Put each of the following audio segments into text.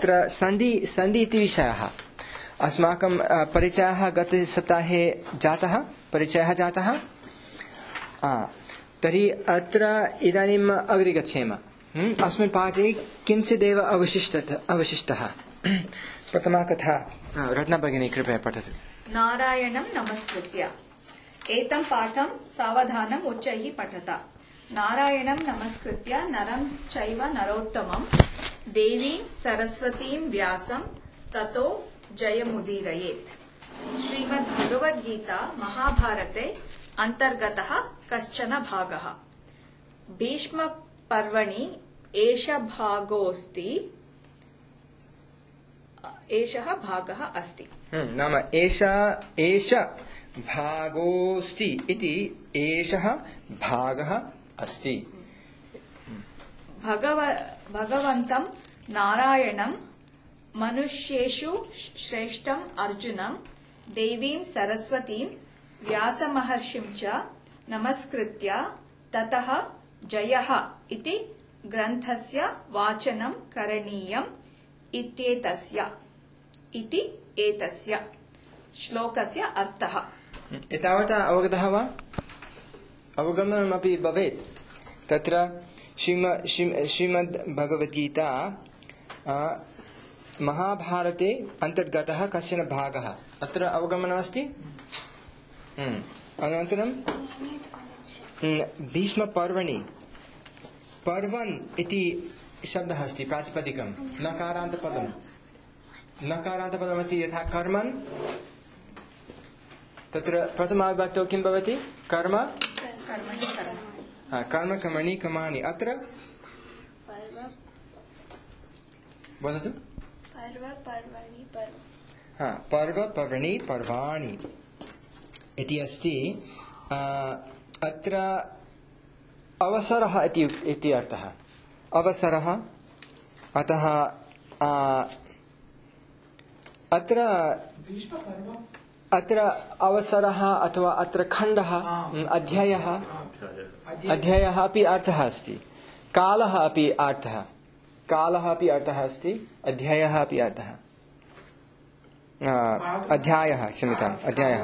अत्र सन्धि इति विषयः अस्माकं परिचयः गते सप्ताहे जातः तर्हि अत्र इदानीम् अग्रे गच्छेम। अस्मिन् पाठे किञ्चिदेव अवशिष्टः प्रथमा कथा रत्ना भगिनी कृपया पठतु। नारायणं नमस्कृत्य एतं पाठं सावधानम् उच्चैः पठत। नारायणं नमस्कृत्य नरं चैव नरोत्तमं देवीं सरस्वतीं व्यासं ततो जयमुदीरयेत्। श्रीमद्भगवद्गीता महाभारते अन्तर्गतः कश्चन भागः। भीष्मपर्वणि एषः भागः अस्ति। नाम एष भागोऽस्ति इति एषः भागः अस्ति। भगवन्तं नारायणं मनुष्येषु श्रेष्ठम् अर्जुनं देवीं सरस्वतीं व्यासमहर्षिं च नमस्कृत्य ततः जयः इति ग्रन्थस्य वाचनं करणीयम् इति एतस्य श्लोकस्य अर्थः। एतावता अवगतः वा? अवगमनमपि भवेत्। तत्र श्रीमद्भगवद्गीता महाभारते अन्तर्गतः कश्चन भागः अत्र अवगमनमस्ति। अनन्तरं भीष्मपर्वणि पर्वन् इति शब्दः अस्ति प्रातिपदिकं नकारान्तपदमस्ति यथा कर्मन् तत्र प्रथमाविभक्तौ किं भवति? कर्म कर्मणि कर्माणि। अत्र वदतु। पर्व पर्वणि पर्वाणि इति अस्ति। अत्र अवसरः इति अर्थः। अवसरः अतः अत्र अवसरः अथवा अत्र खण्डः अध्यायः अपि अर्थः अस्ति। कालः अपि अर्थः अस्ति। अध्यायः अपि अर्थः अध्यायः क्षम्यताम् अध्यायः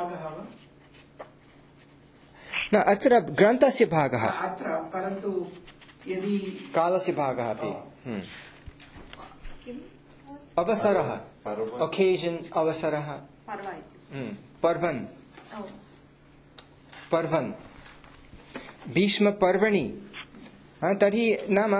न अत्र ग्रन्थस्य भागः परन्तु यदि कालस्य भागः अपि अवसरः ओकेजन् अवसरः पर्वन् भीष्मपर्वणि तर्हि नाम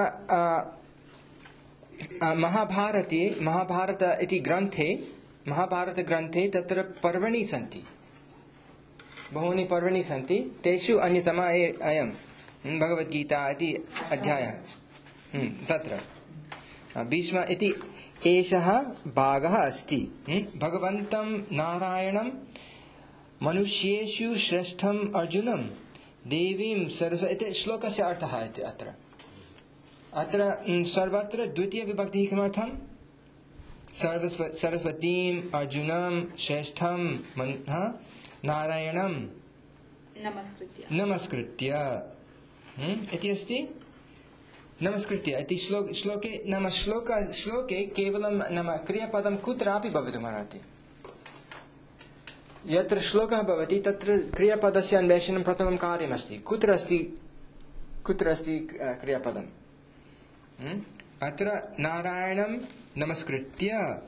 महाभारत इति महाभारतग्रन्थे तत्र पर्वणि सन्ति बहूनि पर्वणि सन्ति। तेषु अन्यतमा अयं भगवद्गीता इति अध्यायः। तत्र भीष्म इति एषः भागः अस्ति। भगवन्तं नारायणं मनुष्येषु श्रेष्ठम् अर्जुनं देवीं सरस्वतीं इति श्लोकस्य अर्थः इति अत्र सर्वत्र द्वितीयविभक्तिः किमर्थं? सरस्वतीम् अर्जुनं श्रेष्ठं नारायणं नमस्कृत्य इति अस्ति। नमस्कृत्य इति श्लोके नाम श्लोके केवलं नाम क्रियापदं कुत्रापि भवितुमर्हति। यत्र श्लोकः भवति तत्र क्रियापदस्य अन्वेषणं प्रथमं कार्यमस्ति। कुत्र अस्ति क्रियापदम्? अत्र नारायणं नमस्कृत्य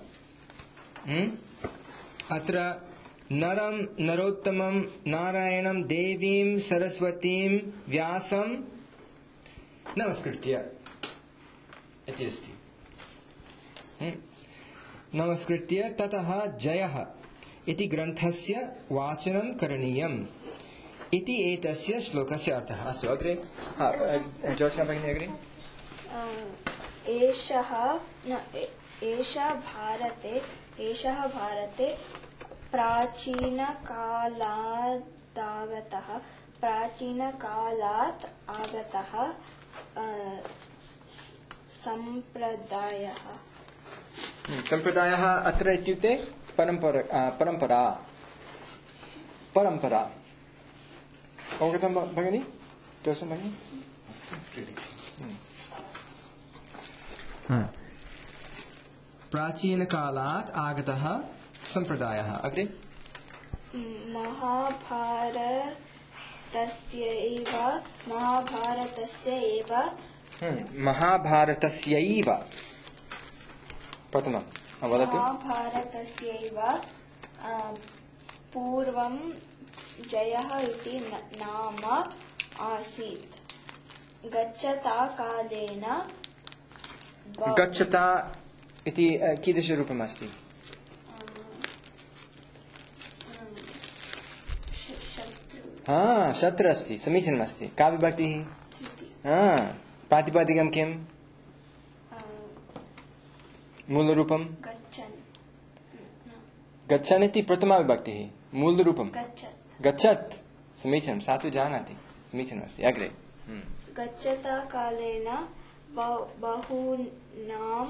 अत्र नरं नरोत्तमं नारायणं देवीं सरस्वतीं व्यासं नमस्कृत्य इति अस्ति। नमस्कृत्य ततः जयः इति ग्रन्थस्य वाचनं करणीयम् इति एतस्य श्लोकस्य अर्थः। अस्तु अग्रे ज्योत्स्ना भगिनी अग्रे। एषः भारते प्राचीनकालात् आगतः सम्प्रदायः अत्र इत्युक्ते परम्परा अवगतं भगिनी? ज्योत्स्ना भगिनी प्राचीनकालात् आगतः सम्प्रदायः। अग्रे महाभारतस्यैव प्रथमं वदतु। महाभारतस्यैव पूर्वं जयः इति नाम आसीत्। गच्छता कालेन गच्छता इति कीदृशरूपम् अस्ति? शत्रु अस्ति। समीचीनम् अस्ति। का विभक्तिः? प्रातिपदिकं किं? मूलरूपं गच्छन् इति प्रथमा विभक्तिः। मूलरूपं गच्छत्। समीचीनं। सा तु जानाति। समीचीनम् अस्ति। अग्रे गच्छता कालेन बहूनां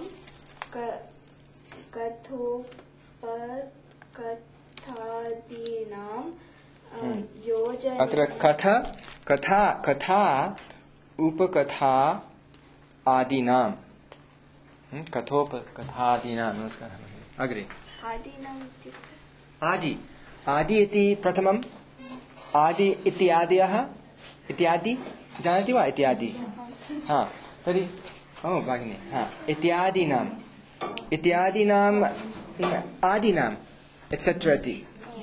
कथोपकथादीनां योजना। अत्र कथा उपकथा आदीनां कथोपकथादीनां। नमस्कारः। अग्रे आदि इति प्रथमम्। आदि इत्यादयः इत्यादि जानाति वा? इत्यादि तर्हि भगिनी इत्यादीनाम् आदीनाम् एट्सेट्रा इति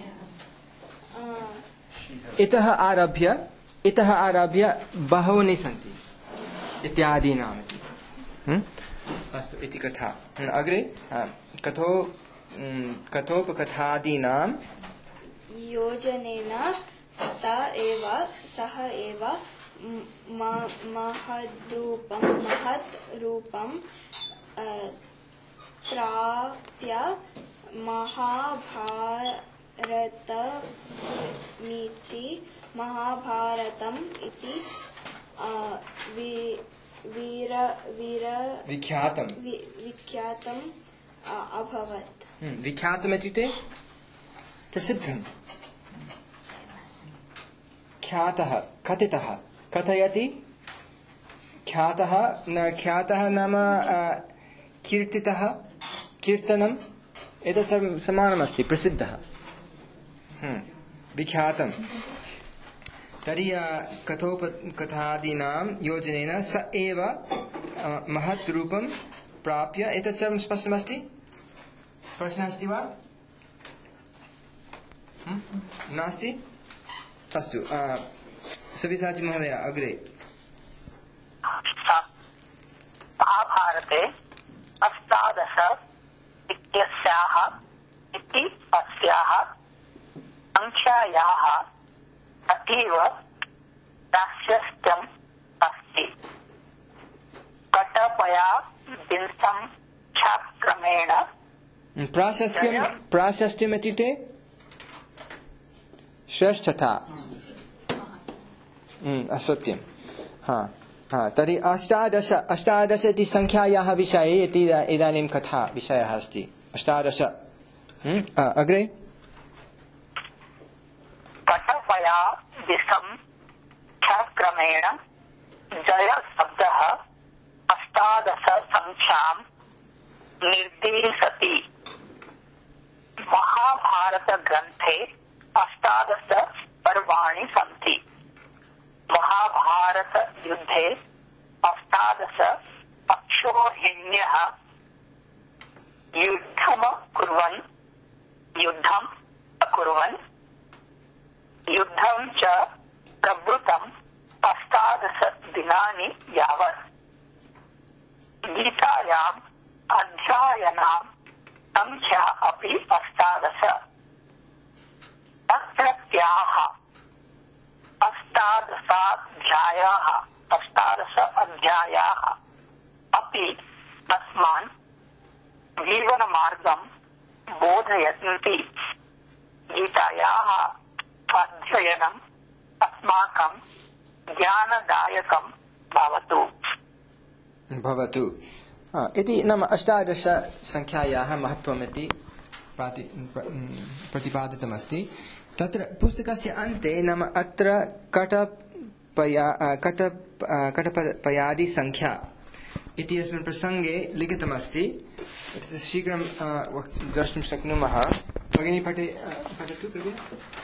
इतः आरभ्य बहूनि सन्ति इत्यादीनाम् इति। अस्तु इति कथा। अग्रे कथोपकथादीनां योजनेन सः एव महत् रूपं प्राप्य महाभारतम् इति विख्यातम् अभवत्। विख्यातम् इत्युक्ते प्रसिद्धं, ख्यातः, कथितः, कथयति। ख्यातः न ख्यातः नाम कीर्तितः, कीर्तनम् एतत् सर्वं समानमस्ति। प्रसिद्धः विख्यातम्। तर्हि कथोपकथादीनां योजनेन स एव महत् रूपं प्राप्य। एतत् सर्वं स्पष्टमस्ति? प्रश्नः अस्ति वा? नास्ति? अस्तु सव्यसाची महोदय अग्रे। महाभारते अष्टादश इत्यस्याः इति अस्याः संख्यायाः अतीव प्राशस्त्यम् अस्ति। कटपया विंशं छाक्रमेण। प्राशस्त्यम् इत्युक्ते श्रेष्ठता, असत्यं। तर्हि अष्टादश इति संख्यायाः विषये इदानीं कथा विषयः अस्ति। अष्टादश। अग्रे कटपया विंशं छाक्रमेण जयशब्दः अष्टादश संख्यां निर्देशति। महाभारतग्रन्थे अष्टादश पर्वाणि सन्ति। महाभारतयुद्धे अष्टादश अक्षोहिण्यः युद्धम् अकुर्वन् युद्धं च प्रवृत्तम् अष्टादश दिनानि यावत्। गीतायाम् अध्यायानां संख्या अपि अष्टादश। तत्रत्याः अष्टादश अध्यायाः अपि अस्मान् जीवनमार्गं बोधयन्ति। गीतायाः अध्ययनम् अस्माकं ज्ञानदायकं भवतु इति। नाम अष्टादश संख्यायाः महत्त्वम् इति प्रतिपादितमस्ति। तत्र पुस्तकस्य अन्ते नाम अत्र कटपयादि संख्या इति अस्मिन् प्रसङ्गे लिखितमस्ति। शीघ्रं द्रष्टुं शक्नुमः। भगिनी पठतु कृपया।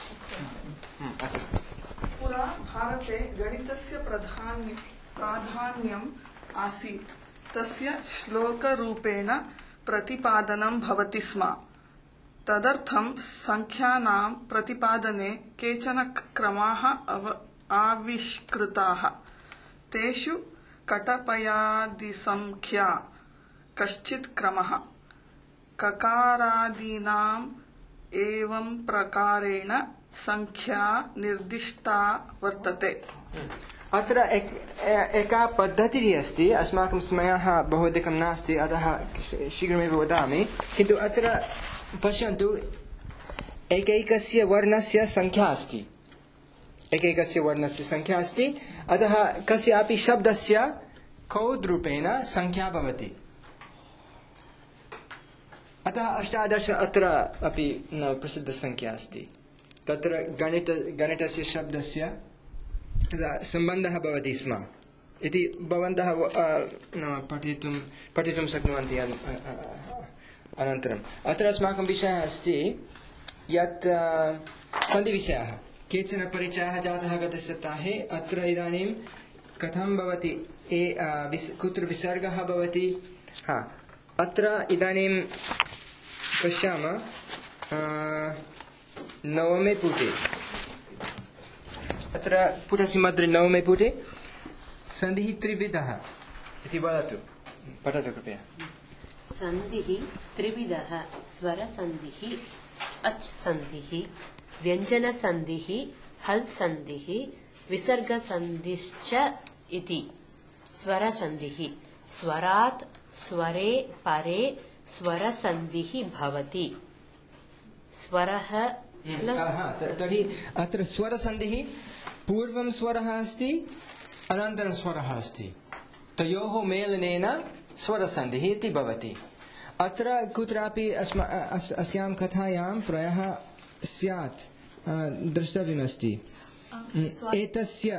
पुरा भारते गणितस्य प्राधान्यम् आसीत्। तस्य श्लोकरूपेण प्रतिपादनं भवति स्म। तदर्थं संख्यानां प्रतिपादने केचन क्रमाः आविष्कृताः। तेषु कटपयादिसंख्या कश्चित् क्रमः। ककारादीनाम् एवं प्रकारेण संख्या निर्दिष्टा वर्तते। अत्र एका पद्धतिः अस्ति। अस्माकं समयः बहु अधिकं नास्ति, अतः शीघ्रमेव वदामि। किन्तु अत्र पश्यन्तु, एकैकस्य वर्णस्य संख्या अस्ति। एकैकस्य वर्णस्य संख्या अस्ति, अतः कस्यापि शब्दस्य कोड् रूपेण संख्या भवति। अतः 18 अत्र अपि प्रसिद्धसंख्या अस्ति। तत्र गणितस्य शब्दस्य सम्बन्धः भवति स्म इति भवन्तः पठितुं शक्नुवन्ति। अनन्तरम् अत्र अस्माकं विषयः अस्ति यत् सन्धिविषयः। केचन परिचयः जातः गतसप्ताहे। अत्र इदानीं कथं भवति, कुत्र विसर्गः भवति। अत्र इदानीं पश्यामः, नवमे पुटे, अत्र पुटस्य मध्ये नवमे पुटे सन्धिः त्रिविधः इति वदतु। पठतु कृपया। सन्धिः त्रिविधः: स्वरसन्धिः, अच् सन्धिः, व्यञ्जनसन्धिः, हल् सन्धिः, विसर्गसन्धिश्च इति। स्वरसन्धिः: स्वरात् स्वरे परे स्वरसन्धिः भवति। स्वरः तर्हि अत्र स्वरसन्धिः पूर्वं स्वरः अस्ति, अनन्तरं स्वरः अस्ति। तयोः मेलनेन स्वरसन्धिः इति भवति। अत्र कुत्रापि अस्यां कथायां प्रायः स्यात्, द्रष्टव्यमस्ति। एतस्य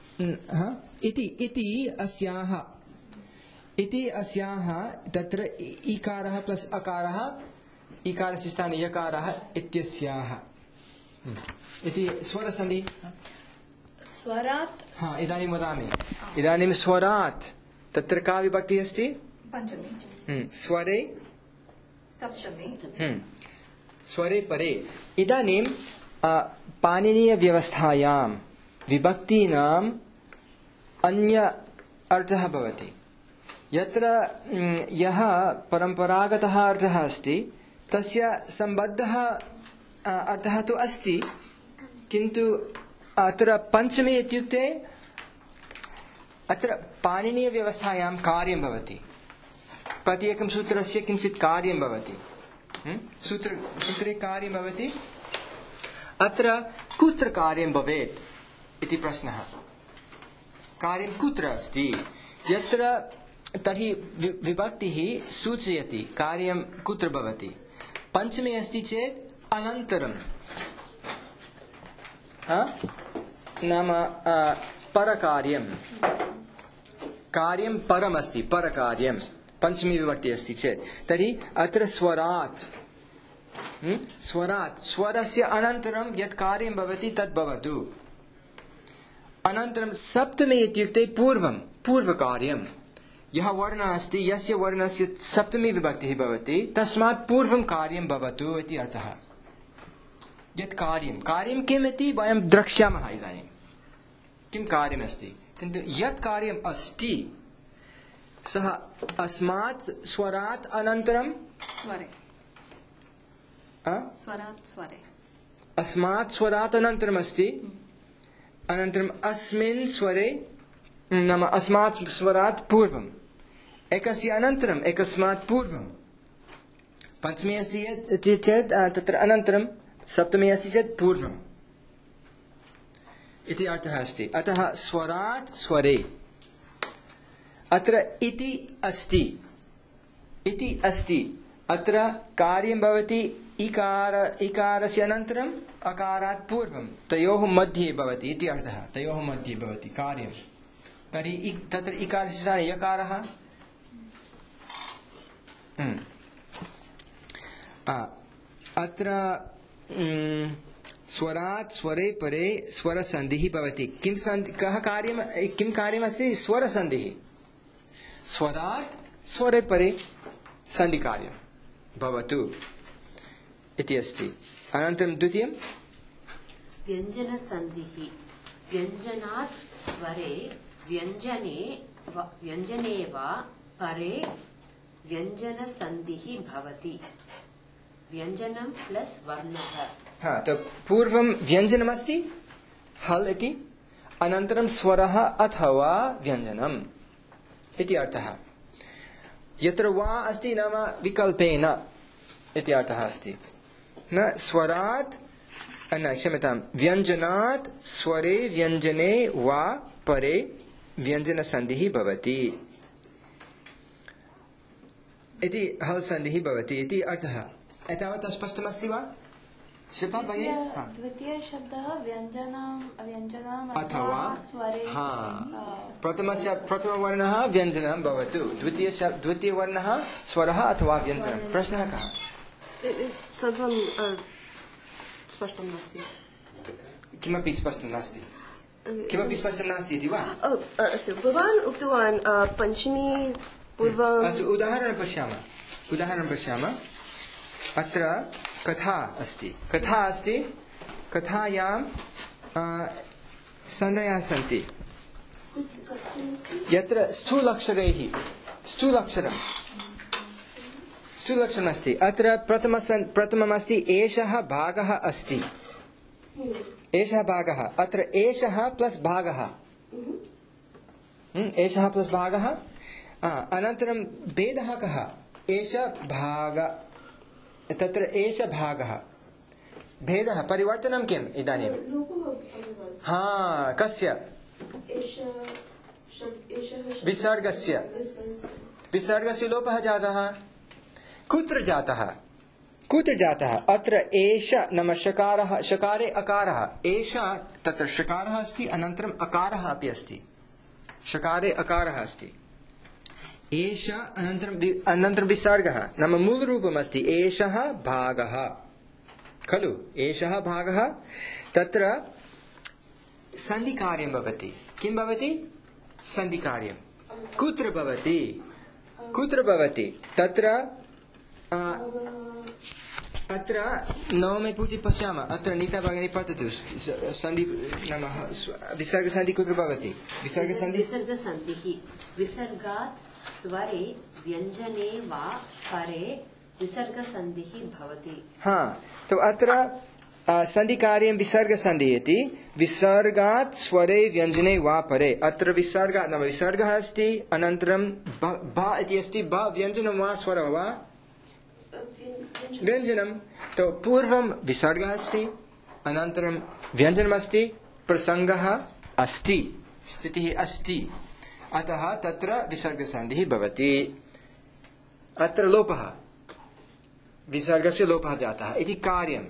इति अस्याः तत्र इकारः प्लस् अकारः, इकारस्य स्थाने यकारः इत्यस्याः इति स्वरसन्धिः। स्वरात् इदानीं वदामि। इदानीं स्वरात् तत्र का विभक्तिः अस्ति? पञ्चमी। स्वरे सप्तमी। स्वरे परे। इदानीं पाणिनीयव्यवस्थायां विभक्तीनाम् अन्य अर्थः भवति। यत्र यः परम्परागतः अर्थः अस्ति तस्य सम्बद्धः अर्थः तु अस्ति, किन्तु अत्र पञ्चमी इत्युक्ते अत्र पाणिनीयव्यवस्थायां कार्यं भवति। प्रत्येकं सूत्रस्य किञ्चित् कार्यं भवति। सूत्रे कार्यं भवति। अत्र कुत्र कार्यं भवेत् इति प्रश्नः। कार्यं कुत्र अस्ति? यत्र तर्हि विभक्तिः सूचयति कार्यं कुत्र भवति। पञ्चमी अस्ति चेत् अनन्तरं, नाम परकार्यं, कार्यं परमस्ति, परकार्यं पञ्चमी विभक्तिः अस्ति चेत्। तर्हि अत्र स्वरात् स्वरस्य अनन्तरं यत् कार्यं भवति तद् भवतु। अनन्तरं सप्तमी इत्युक्ते पूर्वकार्यं। यः वर्णः अस्ति, यस्य वर्णस्य सप्तमी विभक्तिः भवति, तस्मात् पूर्वं कार्यं भवतु इति अर्थः। यत् कार्यं किम् इति वयं द्रक्ष्यामः इदानीं। किं कार्यमस्ति, किन्तु यत् कार्यम् अस्ति सः अस्मात् स्वरात् अनन्तरं स्वरे। स्वरात् स्वरे। अस्मात् स्वरात् अनन्तरम् अस्ति, अनन्तरम् अस्मिन् स्वरे, नाम अस्मात् स्वरात् पूर्वम्, एकस्य अनन्तरम् एकस्मात् पूर्वं। पञ्चमी अस्ति चेत् तत्र अनन्तरं, सप्तमी अस्ति चेत् पूर्वम् इति अर्थः अस्ति। अतः स्वरात् स्वरे। अत्र इति अस्ति, अत्र कार्यं भवति इकारस्य अनन्तरम् अकारात् पूर्वं, तयोः मध्ये भवति इति अर्थः। तयोः मध्ये भवति कार्यं। तर्हि तत्र इकारस्य स्थाने यकारः, अत्र स्वरात् स्वरे परे स्वरसन्धिः भवति. किं कार्यमस्ति? स्वरसन्धिः. स्वरात् स्वरे परे सन्धिकार्यं भवतु इति अस्ति. अनन्तरं द्वितीयं व्यञ्जनसन्धिः. व्यञ्जनात् स्वरे व्यञ्जने वा परे व्यञ्जनसन्धिः भवति. व्यञ्जनं प्लस वर्णः. तो पूर्वं व्यञ्जनमस्ति हल् इति, अनन्तरं स्वरः अथवा व्यञ्जनम् इति अर्थः. यत्र वा अस्ति नाम विकल्पेन इति अर्थः अस्ति. न स्वरात् क्षम्यतां, व्यञ्जनात् स्वरे व्यञ्जने वा परे व्यञ्जनसन्धिः भवति इति हल् सन्धिः भवति इति अर्थः. एतावत् स्पष्टमस्ति वा? शिल्पा भगिनी? द्वितीय शब्दः व्यञ्जनम् अथवा स्वरे. प्रथमवर्णः व्यञ्जनं भवतु, द्वितीयवर्णः स्वरः अथवा व्यञ्जनं. प्रश्नः कः? सर्वं स्पष्टं नास्ति. किमपि स्पष्टं नास्ति. किमपि स्पष्टं नास्ति इति वा? अस्तु, भवान् उक्तवान् पञ्चमी पूर्वम्. अस्तु, उदाहरणं पश्यामः. अत्र कथा अस्ति. कथायां सन्धयः सन्ति. यत्र स्थूलक्षरमस्ति. अत्र प्रथममस्ति एषः भागः अस्ति. एषः भागः. अत्र एषः प्लस् भागः. एषः प्लस् भागः. अनन्तरं भेदः कः? एष भाग. तत्र एष भागः. भेदः परिवर्तनं किम् इदानीं? कस्य? विसर्गस्य लोपः जातः. कुत्र जातः? अत्र एष नाम शकारः. शकारे अकारः. एष तत्र शकारः अस्ति, अनन्तरम् अकारः अपि अस्ति. शकारे अकारः अस्ति. एष अनन्तरं विसर्गः नाम मूलरूपमस्ति एषः भागः खलु. एषः भागः. तत्र सन्धिकार्यं भवति. किं भवति? सन्धिकार्यं. कुत्र भवति? तत्र अत्र नवमे पूज्य पश्यामः. अत्र नीता भगिनी पठतु. सन्धि नाम विसर्गसन्धि कुत्र भवति? विसर्गसन्धिः. विसर्गात् स्वरे व्यञ्जने वा परे विसर्गसन्धिः भवति. तो अत्र सन्धिकार्यं विसर्गसन्धिः इति. विसर्गात् स्वरे व्यञ्जने वा परे. अत्र विसर्गः अस्ति, अनन्तरं ब इति अस्ति. ब व्यञ्जनं वा स्वरः वा? व्यञ्जनं. तो पूर्वं विसर्गः अस्ति, अनन्तरं व्यञ्जनमस्ति, प्रसङ्गः अस्ति, स्थितिः अस्ति. अतः तत्र विसर्गसन्धिः भवति. अत्र लोपः, विसर्गस्य लोपः जातः इति कार्यम्.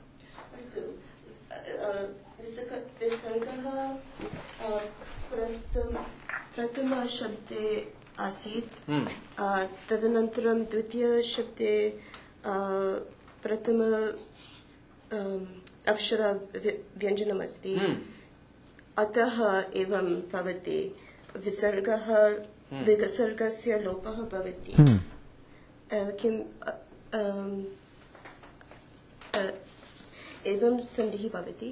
विसर्गः प्रथमशब्दे आसीत्. तदनन्तरं द्वितीयशब्दे प्रथम अक्षर व्यञ्जनमस्ति. अतः एवं भवति. विसर्गस्य लोपः भवति. किम् एवं सन्धिः भवति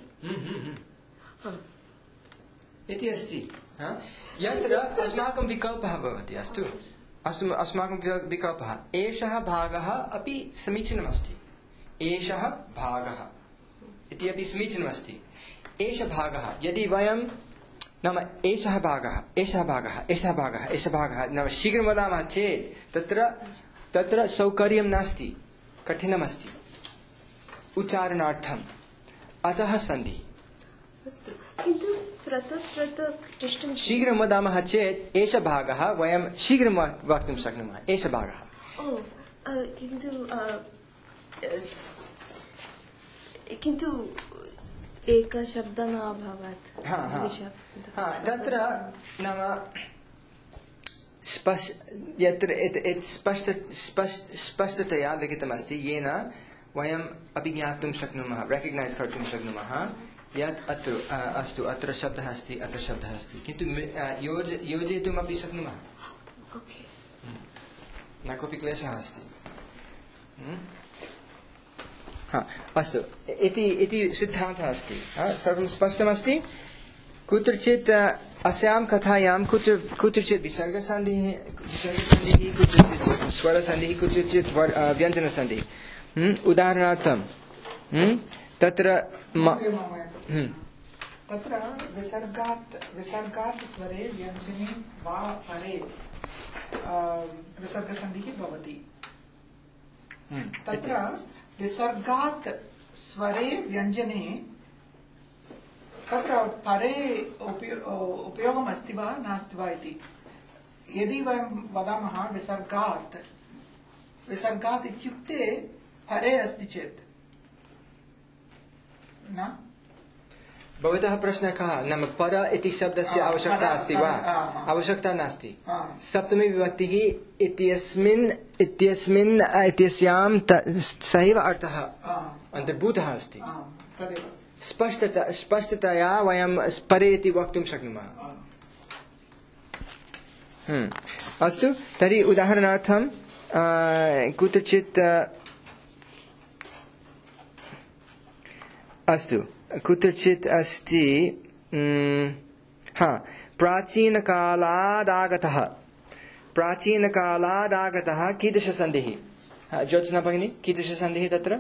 इति अस्ति. यत्र अस्माकं विकल्पः भवति. अस्तु, अस्माकं विकल्पः. एषः भागः अपि समीचीनमस्ति. एषः भागः इति अपि समीचीनमस्ति. एष भागः. यदि वयं नाम एषः भागः नाम शीघ्रं वदामः चेत् तत्र सौकर्यं नास्ति, कठिनमस्ति उच्चारणार्थम्. अतः सन्धिः. शीघ्रं वदामः चेत् एष भागः वयं शीघ्रं वक्तुं शक्नुमः. एष भागः. किन्तु एकशब्दः न अभवत्. तत्र नाम स्पष्टतया लिखितमस्ति येन वयम् अभिज्ञातुं शक्नुमः, रेकग्नैस् कर्तुं शक्नुमः यत् अत्र अस्तु अत्र शब्दः अस्ति, अत्र शब्दः अस्ति, किन्तु योजयितुमपि शक्नुमः, न कोऽपि क्लेशः अस्ति। अस्तु, इति सिद्धान्तः अस्ति। सर्वं स्पष्टमस्ति। कुत्रचित् अस्यां कथायां कुत्रचित् विसर्गसन्धिः, कुत्रचित् स्वरसन्धिः, कुत्रचित् व्यञ्जनसन्धिः। उदाहरणार्थं तत्र विसर्गात् स्वरे व्यञ्जने वा परे विसर्गसन्धिः भवति। तत्र विसर्गात् स्वरे व्यञ्जने तत्र परे उपयोगम् अस्ति वा नास्ति वा इति। यदि वयं वदामः विसर्गात् इत्युक्ते परे अस्ति चेत् न। भवतः प्रश्नः कः? नाम पर इति शब्दस्य आवश्यकता अस्ति वा? आवश्यकता नास्ति। सप्तमी विभक्तिः इत्यस्यां सहैव अर्थः अन्तर्भूतः अस्ति। स्पष्टतया वयं परे इति वक्तुं शक्नुमः। अस्तु, तर्हि उदाहरणार्थं कुत्रचित् अस्तु, कुत्रचित् अस्ति प्राचीनकालादागतः कीदृशसन्धिः? ज्योत्स्ना भगिनी, कीदृशसन्धिः तत्र?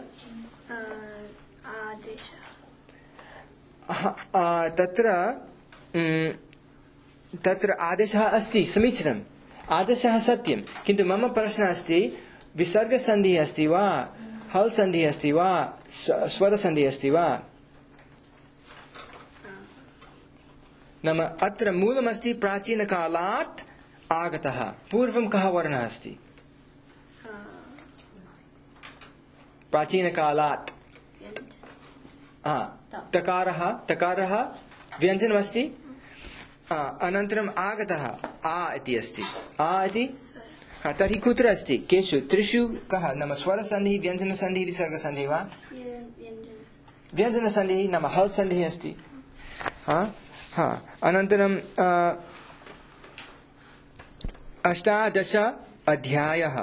तत्र आदेशः अस्ति, समीचीनम्, आदेशः सत्यं, किन्तु मम प्रश्नः अस्ति विसर्गसन्धिः अस्ति वा, हल् सन्धिः अस्ति वा, स्वरसन्धिः अस्ति वा? नाम अत्र मूलमस्ति प्राचीनकालात् आगतः। पूर्वं कः वर्णः अस्ति? प्राचीनकालात् तकारः व्यञ्जनमस्ति। अनन्तरम् आगतः आ इति अस्ति। आ इति तर्हि कुत्र अस्ति? केषु त्रिषु कः? नाम स्वरसन्धिः, व्यञ्जनसन्धिः, विसर्गसन्धिः वा? व्यञ्जनसन्धिः नाम हल् सन्धिः अस्ति। अनन्तरं 18 अध्यायः।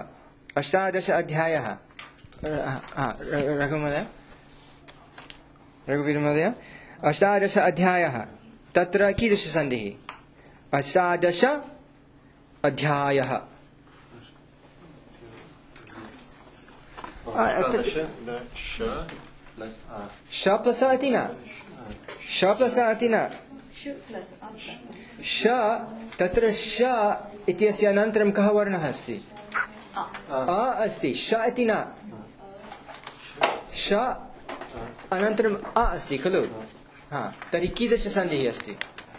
रघुवीरमहोदय 18 अध्यायः। तत्र कीदृशसन्धिः? 18 अध्यायः। श प्लस् इति न, श तत्र श इत्यस्य अनन्तरं कः वर्णः अस्ति? अ अस्ति, श इति न, श अनन्तरम् अ अस्ति खलु? तर्हि कीदृशसन्धिः अस्ति?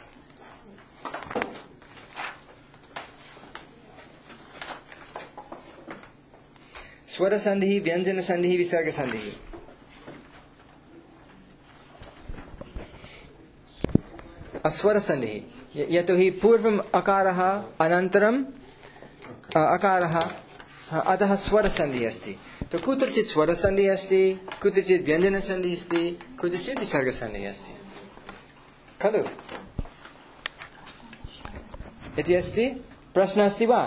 स्वरसन्धिः, व्यञ्जनसन्धिः, विसर्गसन्धिः। अस्वरसन्धिः, यतोहि पूर्वम् अकारः, अनन्तरम् अकारः, अतः स्वरसन्धिः अस्ति। तो कुत्रचित् स्वरसन्धिः अस्ति, कुत्रचित् व्यञ्जनसन्धिः अस्ति, कुत्रचित् विसर्गसन्धिः अस्ति खलु इति अस्ति। प्रश्नः अस्ति वा?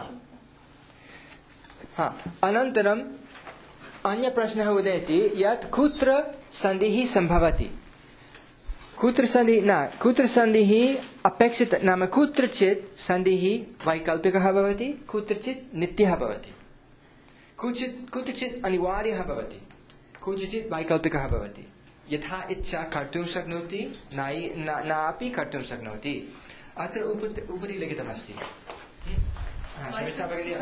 अनन्तरम् अन्यप्रश्नः उदेति यत् कुत्र सन्धिः सम्भवति। कुत्र सन्धिः अपेक्षित, नाम कुत्रचित् सन्धिः वैकल्पिकः भवति, कुत्रचित् नित्यः भवति, कुत्रचित् अनिवार्यः भवति, कुत्रचित् वैकल्पिकः भवति। यथा इच्छा कर्तुं शक्नोति, नापि कर्तुं शक्नोति। अत्र उपरि लिखितमस्ति। शमिष्ठा भगिनी,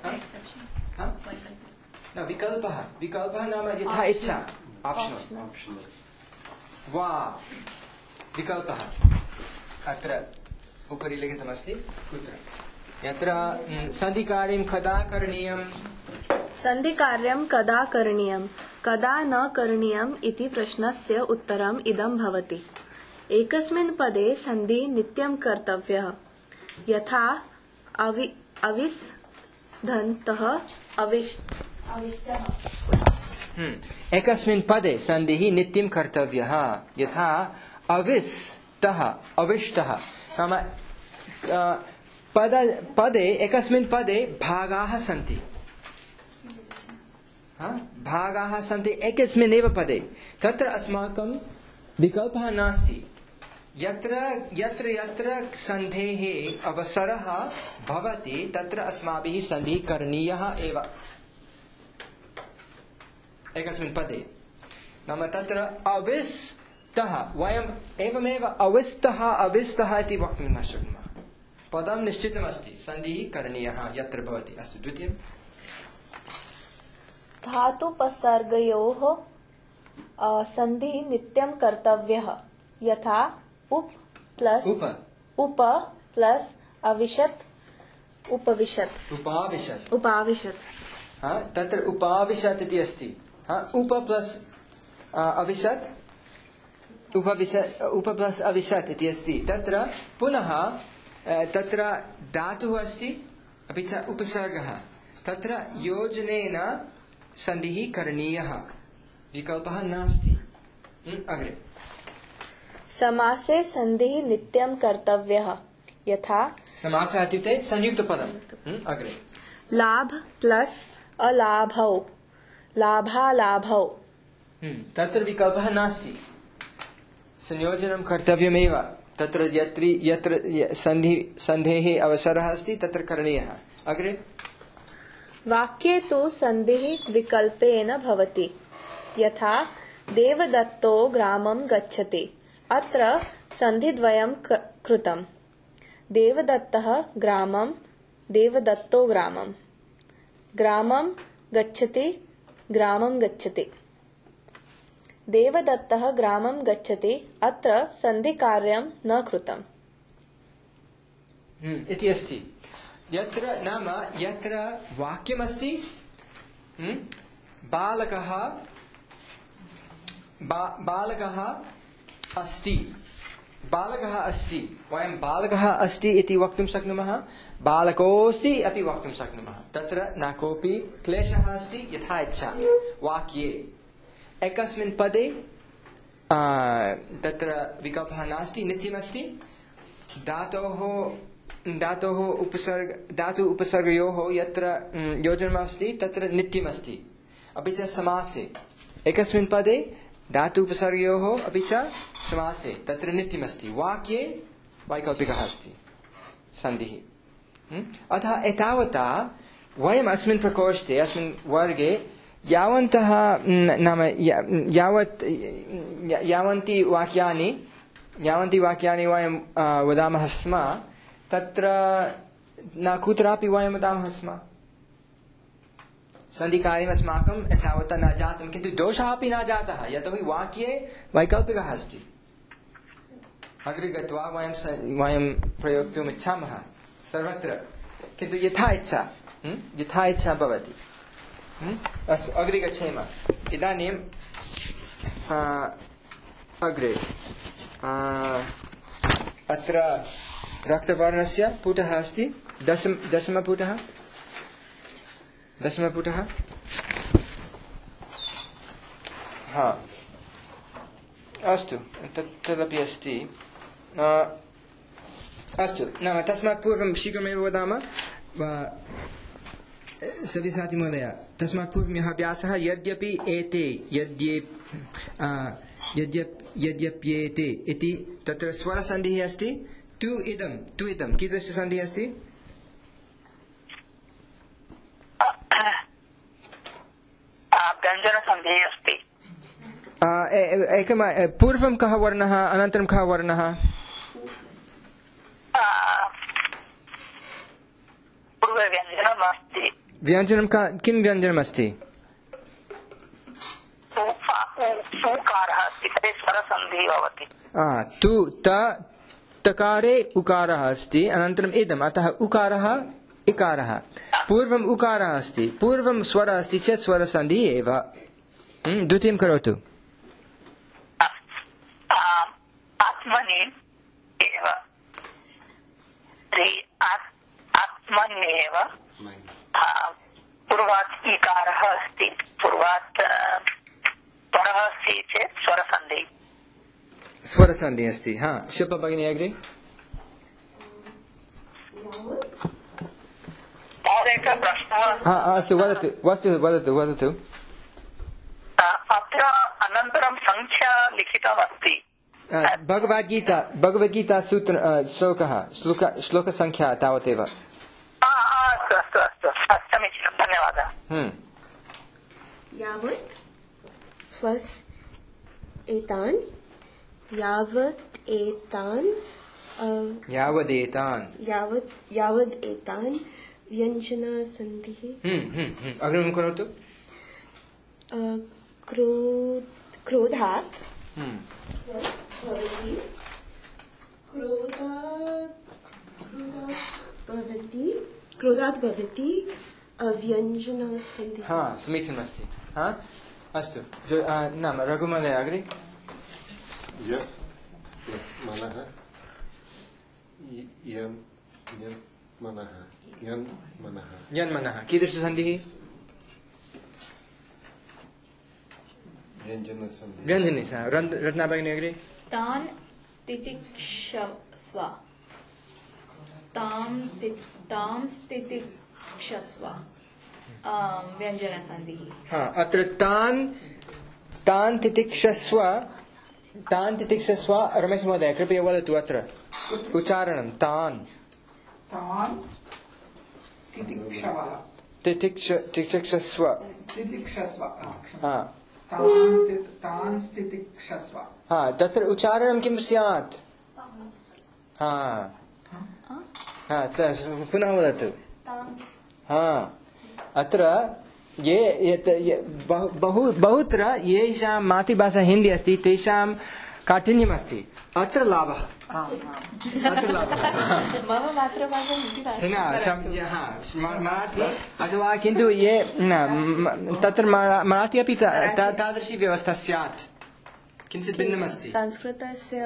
विकल्पः नाम यथा इच्छा, ऑप्शनल वा विकल्पः। अत्र उपरि लिखितमस्ति कुत्र यत्र सन्धिकार्यं कदा करणीयं, सन्धिकार्यं कदा करणीयं, कदा न करणीयम् इति प्रश्नस्य उत्तरम् इदं भवति। एकस्मिन् पदे सन्धि नित्यं कर्तव्यः। यथा अविस् धन्तः अविष्टः। एकस्मिन् पदे सन्धिः नित्यं कर्तव्यः। यथा अविस्तः अविष्टः नाम पदे एकस्मिन् पदे भागाः सन्ति। भागाः सन्ति एकस्मिन् एव पदे। तत्र अस्माकं विकल्पः नास्ति। यत्र यत्र यत्र सन्धेः अवसरः भवति तत्र अस्माभिः सन्धिः करणीयः एव एकस्मिन् पदे। नाम तत्र अविस्तः वयम् एवमेव अविस्तः अविस्तः इति वक्तुं न शक्नुमः। पदं निश्चितमस्ति, सन्धिः करणीयः यत्र भवति। अस्तु, द्वितीयं धातुपसर्गयोः सन्धिः नित्यं कर्तव्यः। यथा उप प्लस अविशत् उपविशत् उपाविशत्। तत्र उपाविशत् इति अस्ति। उप प्लस अविशत् उप प्लस अविशत् इति अस्ति। तत्र पुनः तत्र धातुः अस्ति अपि च उपसर्गः। तत्र योजनेन सन्धिः करणीयः, विकल्पः नास्ति। अग्रे समासे सन्धिः नित्यं कर्तव्यः। यथा समासः इत्युक्ते संयुक्तपदम्। अग्रे लाभ प्लस अलाभौ लाभालाभौ। तत्र विकल्पः नास्ति, संयोजनं कर्तव्यमेव। तत्र यत्र सन्धेः अवसरः अस्ति तत्र करणीयः। अग्रे वाक्ये तु सन्धिः विकल्पेन भवति। यथा देवदत्तो ग्रामं गच्छति। अत्र सन्धिद्वयं कृतं। देवदत्तः ग्रामं देवदत्तो ग्रामं ग्रामं गच्छति ग्रामं गच्छति। देवदत्तः ग्रामं गच्छति। अत्र सन्धिकार्यं न कृतम् इति अस्ति। यत्र नाम यत्र वाक्यमस्ति बालकः अस्ति वयं बालकः अस्ति इति वक्तुं शक्नुमः, बालकोऽस्ति अपि वक्तुं शक्नुमः। तत्र न कोऽपि क्लेशः अस्ति। यथा इच्छा वाक्ये एकस्मिन् पदे तत्र विकल्पः नास्ति, नित्यमस्ति। धातु उपसर्गयोः यत्र योजनमस्ति तत्र नित्यमस्ति। अपि च समासे एकस्मिन् पदे धातु उपसर्गयोः अपि च समासे तत्र नित्यमस्ति। वाक्ये वैकल्पिकः अस्ति सन्धिः। अतः एतावता वयम् अस्मिन् प्रकोष्ठे अस्मिन् वर्गे यावन्तः नाम यावन्ति वाक्यानि वयं वदामः स्म तत्र न कुत्रापि वयं वदामः स्म। सन्धिकार्यम् अस्माकं एतावता न जातं, किन्तु दोषः अपि न जातः, यतोहि वाक्ये वैकल्पिकः अस्ति। अग्रे गत्वा वयं प्रयोक्तुम् इच्छामः सर्वत्र, किन्तु यथा इच्छा भवति। अस्तु, अग्रे गच्छेम। इदानीम् अग्रे अत्र रक्तवर्णस्य पुटः अस्ति, दशमपुटः। अस्तु, तदपि अस्ति। अस्तु, नाम तस्मात् पूर्वं शीघ्रमेव वदामः सव्यसाची महोदय। तस्मात् पूर्वं यः अभ्यासः यद्यपि एते यद्यप्येते इति तत्र स्वरसन्धिः अस्ति। तु इदं कीदृश सन्धिः अस्ति? व्यञ्जनसन्धिः अस्ति। एकं पूर्वं कः वर्णः अनन्तरं कः वर्णः? पूर्वव्यञ्जनमस्ति। व्यञ्जनं किं व्यञ्जनमस्ति? उकारः अस्ति, तर्हि स्वरसन्धिः भवति। तु तकारे उकारः अस्ति, अनन्तरम् इदम्, अतः उकारः इकारः। पूर्वम् उकारः अस्ति, पूर्वं स्वरः अस्ति चेत् स्वरसन्धिः एव। द्वितीयं करोतु। आत्मनि एव मन्येव पूर्वात् ईकारः अस्ति, पूर्वात् परः अस्ति चेत् स्वरसन्धि। स्वरसन्धि अस्ति। हा, शिल्पा भगिनी अग्रे। महोदय प्रश्नः। हा, अस्तु, वदतु। अत्र अनन्तरं संख्या लिखितमस्ति। भगवद्गीता सूत्र श्लोकसङ्ख्या तावदेव। अस्तु समीचीनं, धन्यवादः। यावत् प्लस एतान्, यावदेतान् व्यञ्जनसन्धिः। अग्रिमं करोतु। क्रोधात् भवति अव्यञ्जनसन्धिः। हा, समीचीनमस्ति। हा, अस्तु, नाम रघुमहोदय अग्रे। यन्मनः कीदृशसन्धिः? व्यञ्जने। रत्ना भगिनी अग्रे। तान् तितिक्षस्व, तां तितिक्षस्व व्यञ्जनसन्धिः। हा, अत्र तान् तितिक्षस्व रमेश महोदय कृपया वदतु अत्र उच्चारणं। तान् तितिक्षस्व। हा, तत्र उच्चारणं किं स्यात्? पुनः वदतु। हा, अत्र बहुत्र येषां मातृभाषा हिन्दी अस्ति तेषां काठिन्यमस्ति। अत्र लाभः। मम मातृभाषा हिन्दी मराठी अथवा किन्तु ये तत्र मराठी अपि तादृशी व्यवस्था स्यात्, किञ्चित् भिन्नमस्ति। संस्कृतस्य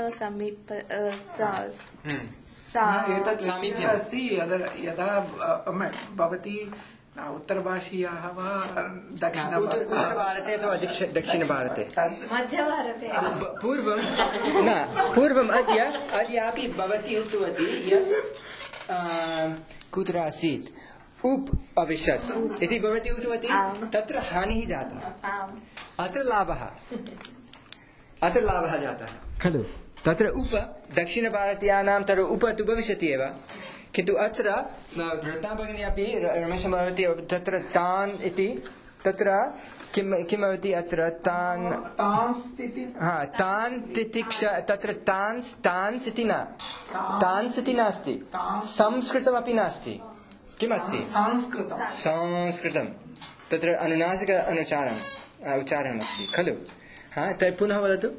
एतत् सामीप्यम् अस्ति। यदा भवती उत्तरभाषीयाः वा उत्तरभारते अथवा दक्षिणभारते, मध्यभारते पूर्वम् अद्यापि भवती उक्तवती यत् कुत्र आसीत् उप् अविशत् इति भवती उक्तवती। तत्र हानिः जाता, अत्र लाभः जातः खलु। तत्र उप दक्षिणभारतीयानां तत्र उप तु भविष्यति एव, किन्तु अत्र रत्ना भगिनी अपि रमेशः भवति तत्र तान् इति तत्र किं भवति अत्र तान् तितिक्ष तत्र तान्स् इति न, तान्स् इति नास्ति, संस्कृतमपि नास्ति। किमस्ति? संस्कृतं। तत्र अनुनासिक उच्चारणमस्ति खलु। हा, तर्हि पुनः वदतु।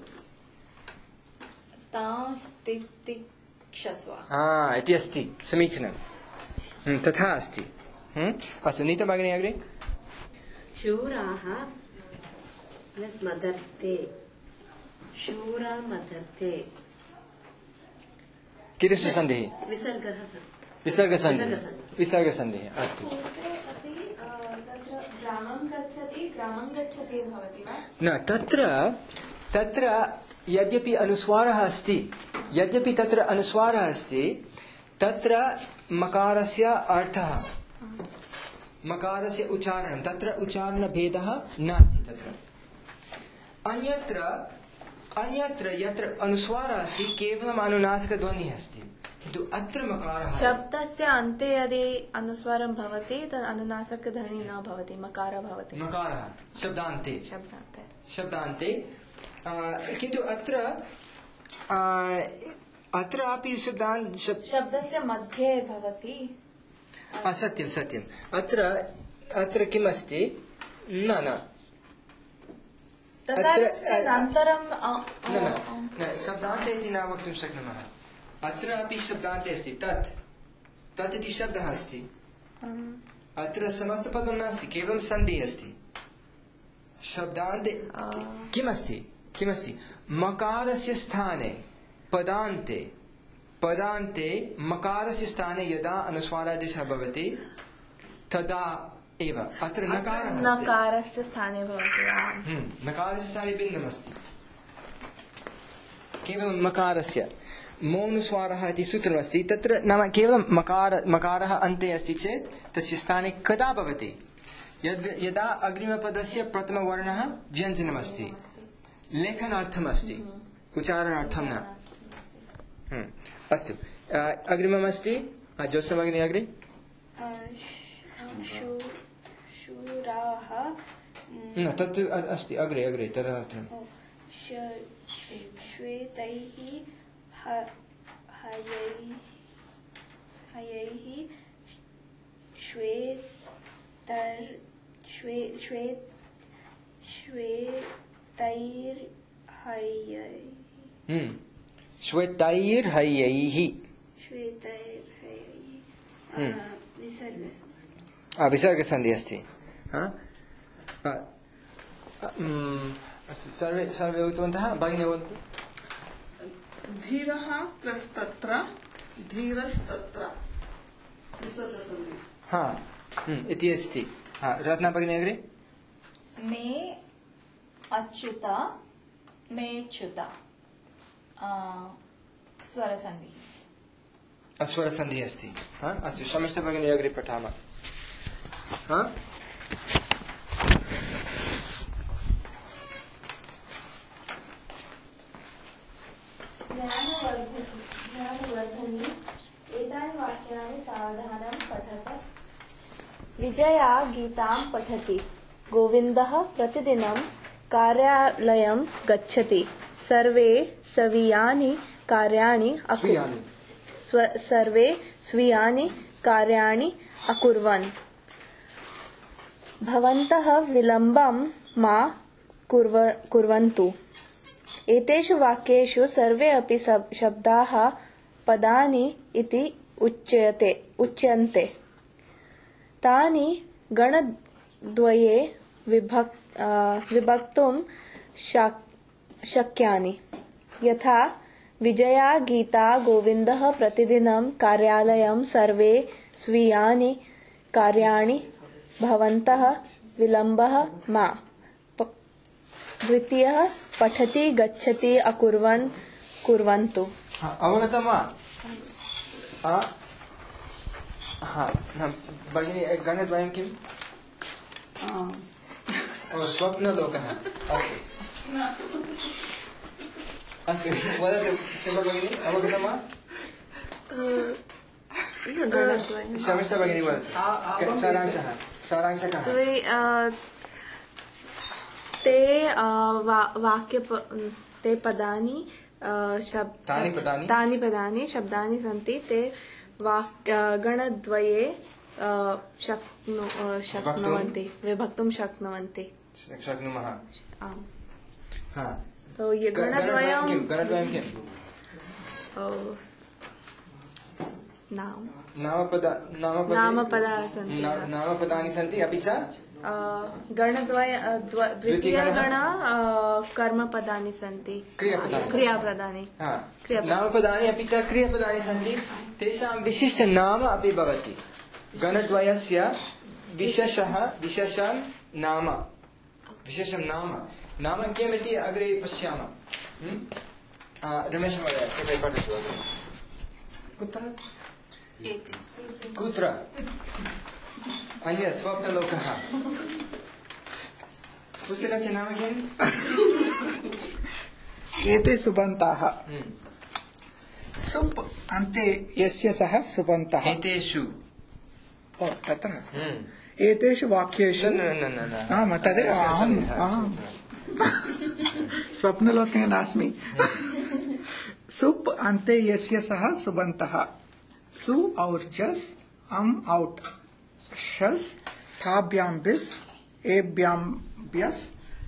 इति अस्ति, समीचीनं। तथा अस्ति। अस्तु, नीता भगिनी अग्रे। शूराः प्लस मदर्थे, शूरा मदर्थे कीदृशसन्धिः? विसर्गसन्धिः। अस्तु। ग्रामं गच्छति भवति वा? न, तत्र यद्यपि अनुस्वारः अस्ति, तत्र मकारस्य अर्थः, मकारस्य उच्चारणं, तत्र उच्चारणभेदः नास्ति। तत्र अन्यत्र यत्र अनुस्वारः अस्ति केवलम् अनुनासिकध्वनिः अस्ति, किन्तु अत्र मकारः। शब्दस्य अन्ते यदि अनुस्वारं भवति तद् अनुनासिकध्वनिः न भवति, मकारः भवति। मकारः शब्दान्ते किन्तु अत्रापि शब्दस्य मध्ये भवति। सत्यम्। अत्र किम् अस्ति? न शब्दान्ते इति न वक्तुं शक्नुमः। अत्र अपि शब्दान्ते अस्ति। तत् इति शब्दः अस्ति। अत्र समस्तपदं नास्ति, केवलं सन्धिः अस्ति। शब्दान्ते किमस्ति? मकारस्य स्थाने पदान्ते पदान्ते मकारस्य स्थाने यदा अनुस्वारादेशः भवति तदा एव अत्र नकारः अस्ति। नकारस्य स्थाने भवति। नकारस्य स्थाने भिन्नमस्ति। केवलं मकारस्य मौनुस्वारः इति सूत्रमस्ति तत्र नाम केवलं मकारः अन्ते अस्ति चेत् तस्य स्थाने कदा भवति यदा अग्रिमपदस्य प्रथमवर्णः व्यञ्जनमस्ति लेखनार्थमस्ति उच्चारणार्थं न। अस्तु अग्रिममस्ति जोत्स्ना भगिनी अग्रे। शूराः न तत् अस्ति अग्रे अग्रे तदनन्तरं श्वेतैः हयैः श्वेतैर्हयैः विसर्गसन्धिः अस्ति। अस्तु सर्वे उक्तवन्तः। भगिनी वदन्तु। धीरः प्लस् तत्र धीरस्तत्र विसर्गसन्धिः इति अस्ति। रत्ना भगिनी अग्रे। मे अच्युत मेच्युत स्वरसन्धिः अस्वरसन्धिः अस्ति। अस्तु शमिष्ठा भगिनी अग्रे पठामः। ज्ञानवर्धनी एतानि वाक्यानि सावधानं पठत। विजया गीतां पठति। गोविन्दः प्रतिदिनं कार्यालयं गच्छति। सर्वे स्वीयानि कार्याणि अकुर्वन्। भवन्तः विलम्बं मा कुर्वन्तु। एतेषु वाक्येषु सर्वे अपि शब्दाः पदानि इति उच्यन्ते। तानि गणद्वये विभक्तुं शक्यानि। यथा विजया गीता गोविन्दः प्रतिदिनं कार्यालयं सर्वे स्वीयानि कार्याणि भवन्तः विलम्बः मा। द्वितीयः पठति गच्छति अकुर्वन् कुर्वन्तु। अवगतं वा? भगिनी गणद्वयं किम्? स्वप्नलोकः। अस्तु वदतु शिल्पा भगिनी अवगतं वा? शमिष्ठा भगिनी वदतु सारांशः ते पदानि तानि पदानि शब्दानि सन्ति। ते गणद्वये शक्नुवन्ति विभक्तुं शक्नुवन्ति। शक्नुमः। तो ये गणद्वयं किम्? नामपदानि सन्ति। अपि च द्वितीयगण कर्मपदानि सन्ति। क्रियापदानि नामपदानि अपि च क्रियापदानि सन्ति। तेषां विशिष्टनाम अपि भवति। गणद्वयस्य विशेषं नाम नाम किमिति अग्रे पश्यामः। रमेश महोदय कृपया पठतु। कुत्र? अन्यत् स्वप्नलोकः। पुस्तकस्य नाम किम्? एते सुबन्ताः। सुप् अन्ते यस्य सः सुबन्तः। एतेषु तत्र एतेषु वाक्येषु तदेव अहं स्वप्नलोके नास्मि। सुप् अन्ते यस्य सः सुबन्तः। सु और जस् अम आउट शस थाभ्यां बिस एभ्यां ब्यस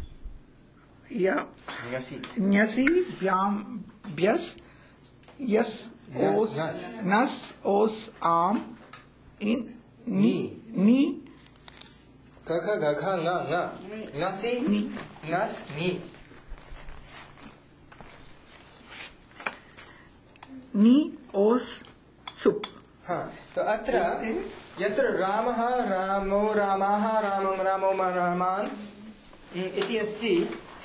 न्यसि भ्यां ब्यस यस ओस नस ओस आम इन नी कख गख न नसि नस नी। नि ओस् सुप्। तो अत्र यत्र रामः रामो रामाः रामं रामो रामान् इति अस्ति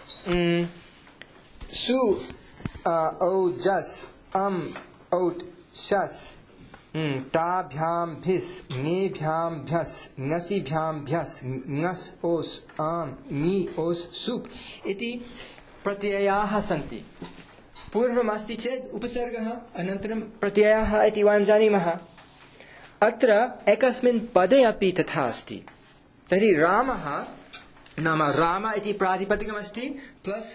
सु औ जस् अम् औट् शस् ताभ्यां भिस् नेभ्यां भ्यस् ङसिभ्यां भ्यस् ङस् ओस् आम् नि ओस् सुप् इति प्रत्ययाः सन्ति। पूर्वमस्ति चेत् उपसर्गः अनन्तरं प्रत्ययः इति वयं जानीमः। अत्र एकस्मिन् पदे अपि तथा अस्ति। तर्हि रामः नाम राम इति प्रातिपदिकमस्ति प्लस्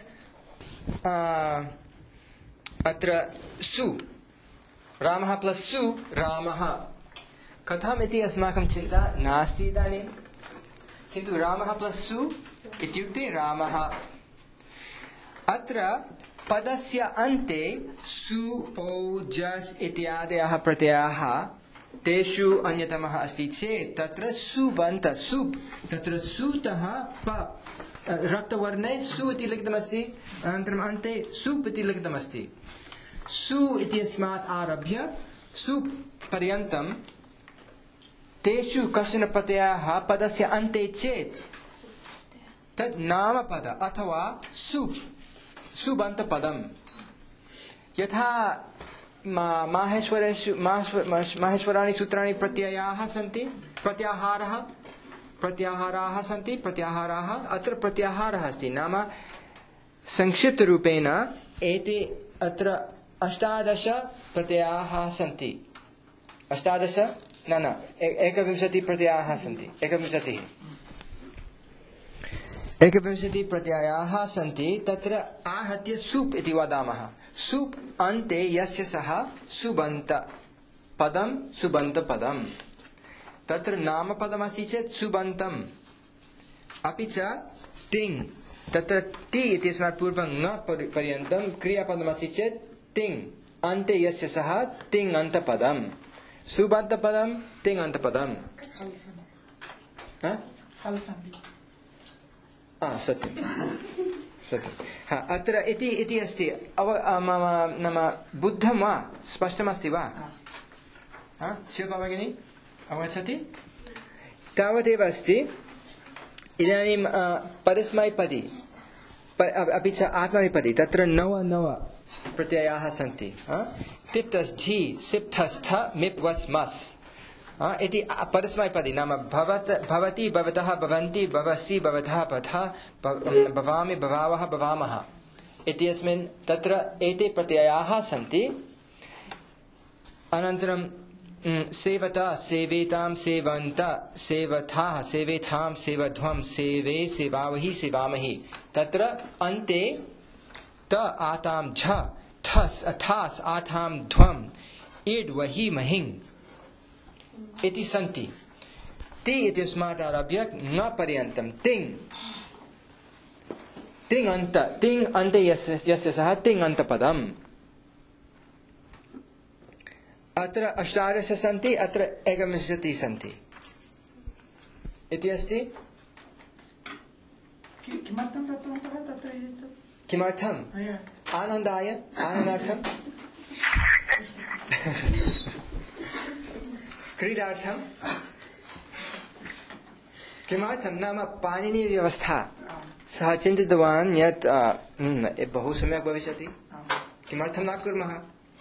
अत्र सु रामः प्लस् सु रामः। कथम् इति अस्माकं चिन्ता नास्ति इदानीं, किन्तु रामः प्लस् सु इत्युक्ते रामः। अत्र पदस्य अन्ते सु ओ जस् इत्यादयः प्रत्ययाः तेषु अन्यतमः अस्ति चेत् तत्र सुबन्त सुप् तत्र सुतः प रक्तवर्णे सु इति लिखितमस्ति, अनन्तरम् अन्ते सुप् इति लिखितमस्ति। सु इत्यस्मात् आरभ्य सुप् पर्यन्तं तेषु कश्चन प्रत्ययः पदस्य अन्ते चेत् तद् नामपद अथवा सुप् सुबन्तपदम्। यथा माहेश्वराणि सूत्राणि प्रत्ययाः सन्ति, प्रत्याहाराः सन्ति, प्रत्याहाराः अत्र प्रत्याहारः अस्ति। नाम संक्षिप्तरूपेण एते अत्र 18 प्रत्ययाः सन्ति। 18 न 21 प्रत्ययाः सन्ति। 21 प्रत्ययाः सन्ति। तत्र आहत्य सुप् इति वदामः। सुप् अन्ते यस्य सः सुबन्तपदम्। तत्र नामपदमस्ति चेत् सुबन्तम्। अपि च तिङ् तत्र ति इत्यस्मात् पूर्वं ङ पर्यन्तं क्रियापदमस्ति चेत् तिङ् अन्ते यस्य सः तिङन्तपदम्। सुबन्तपदं तिङन्तपदम्। सत्यं सत्यं। अत्र इति अस्ति। नाम बुद्धं वा स्पष्टमस्ति वा? शिल्पा भगिनी अवगच्छति? तावदेव अस्ति। इदानीं परस्मैपदी अपि च आत्मनेपदी तत्र 9 प्रत्ययाः सन्ति। तिप्तस् झि सिप्थस्थ मिप् वस् मस् इति परस्मैपदी। नाम भवति भवतः भवन्ति भवसि भवतः भवतः भवामि भवावः भवामः इत्यस्मिन् तत्र एते प्रत्ययाः सन्ति। अनन्तरं सेवता सेवेतां सेवन्त सेवथाः सेवेथां सेवध्वं सेवे सेवावहि सेवामहि। तत्र अन्ते त आतां झ ठस् अथास् आथां ध्वम् इड् वहि महिङ् इति सन्ति। ति इत्यस्मात् आरभ्य ङ पर्यन्तं तिङ् अन्ते यस्य सः तिङन्तपदम्। अत्र 18 सन्ति, अत्र 21 सन्ति इति अस्ति। किमर्थं दत्तवन्तः तत्र? किमर्थम्? आनन्दाय आनन्दार्थं क्रीडार्थं। किमर्थं नाम पाणिनीव्यवस्था। सः चिन्तितवान् यत् बहु सम्यक् भविष्यति, किमर्थं न कुर्मः।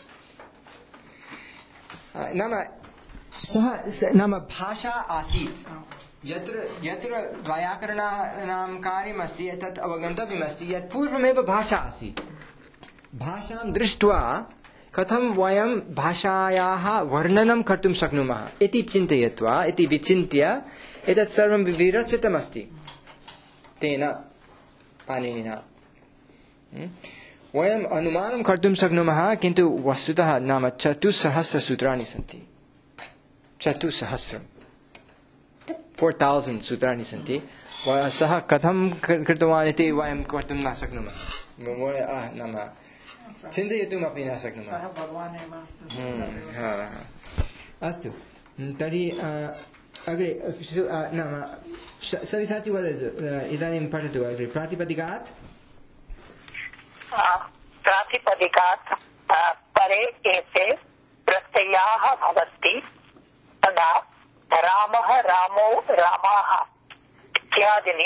नाम सः नाम भाषा आसीत्। यत्र वैयाकरणानां कार्यमस्ति तत् अवगन्तव्यमस्ति यत् पूर्वमेव भाषा आसीत्। भाषां दृष्ट्वा कथं वयं भाषायाः वर्णनं कर्तुं शक्नुमः इति चिन्तयित्वा इति विचिन्त्य एतत् सर्वं विरचितमस्ति तेन पाणिनिना। वयम् अनुमानं कर्तुं शक्नुमः, किन्तु वस्तुतः नाम 4,000 सूत्राणि सन्ति। 4,000 सूत्राणि सन्ति। सः कथं कृतवान् इति वयं कर्तुं न शक्नुमः। नाम चिन्तयितुमपि न शक्नुमः। अस्तु, तर्हि अग्रे नाम सविसाचि वदतु। इदानीं पठतु अग्रे। प्रातिपदिकात् परे एते प्रत्ययाः भवन्ति तदा रामः रामौ रामाः इत्यादीनि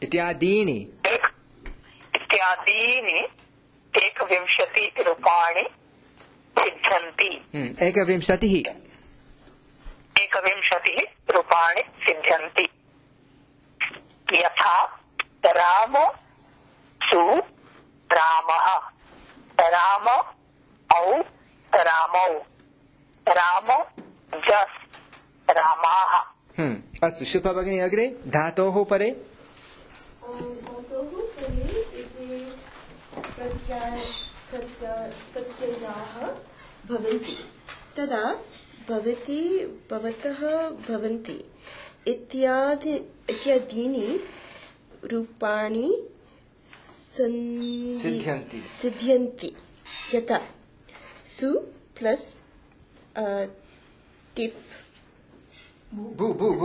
एकविंशति रूपाणि सिद्ध्यन्ति। 21 रूपाणि सिद्ध्यन्ति। यथा राम सु रामः, राम औ रामौ, राम जस् रामाः। अस्तु शुभा भगिनी अग्रे धातोः परे धातोः परे एते प्रत्ययाः भवन्ति तदा भवति भवतः भवन्ति इत्यादीनि रूपाणि सिद्ध्यन्ति। यथा सु प्लस टिप भू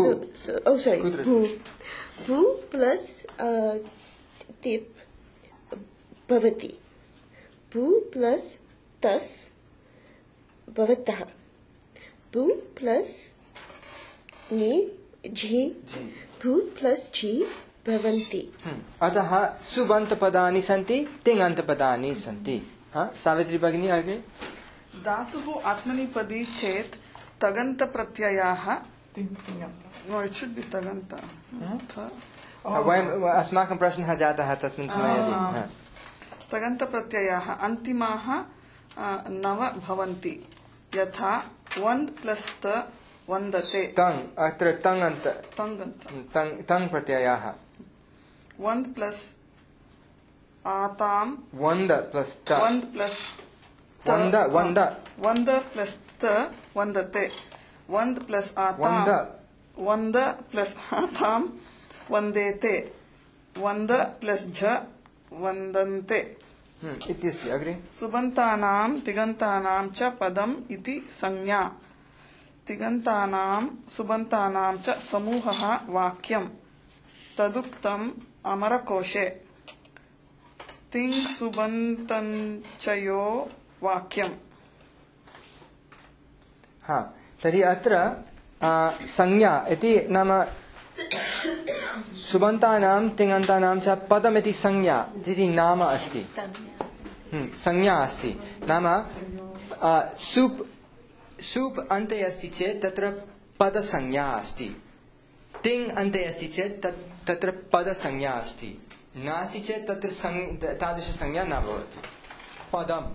प्लस टिप भवति, भू प्लस तस् भवतः, भू प्लस नि झि, भू प्लस झि भवन्ति। अतः सुबन्तपदानि सन्ति, तिङन्तपदानि सन्ति। सावित्री भगिनी अग्रे धातुः आत्मनेपदी चेत् तगन्त प्रत्ययाः no it should be तगन्त अस्माकं प्रश्नः जातः तस्मिन् समये तगन्त प्रत्ययाः अन्तिमाः 9 भवन्ति। यथा वन्द् प्लस् त वन्दते, तङ् अत्र तङन्त तङ् प्रत्ययाः वन्द् प्लस् आतां वन्द प्लस् त वन्द् प्लस् वन्द प्लस् त वन्दते, वन्द् प्लस् आतां वन्द प्लस् आतां वन्देते, वन्द प्लस् झ वन्दन्ते। इत्यस्य अग्रे सुबन्तानां तिङन्तानां च पदम् इति संज्ञा। तिङन्तानां सुबन्तानां च समूहः वाक्यम्। तदुक्तम् अमरकोशे। तिङ् सुबन्तञ्चयो वाक्यम्। तर्हि अत्र संज्ञा इति नाम सुबन्तानां तिङन्तानां च पदमिति संज्ञा इति नाम अस्ति, संज्ञा अस्ति। नाम सूप् अन्ते अस्ति चेत् तत्र पदसंज्ञा अस्ति, तिङ् अन्ते अस्ति चेत् तत्र पदसंज्ञा अस्ति, नास्ति चेत् तत्र तादृशसंज्ञा न भवति। पदम्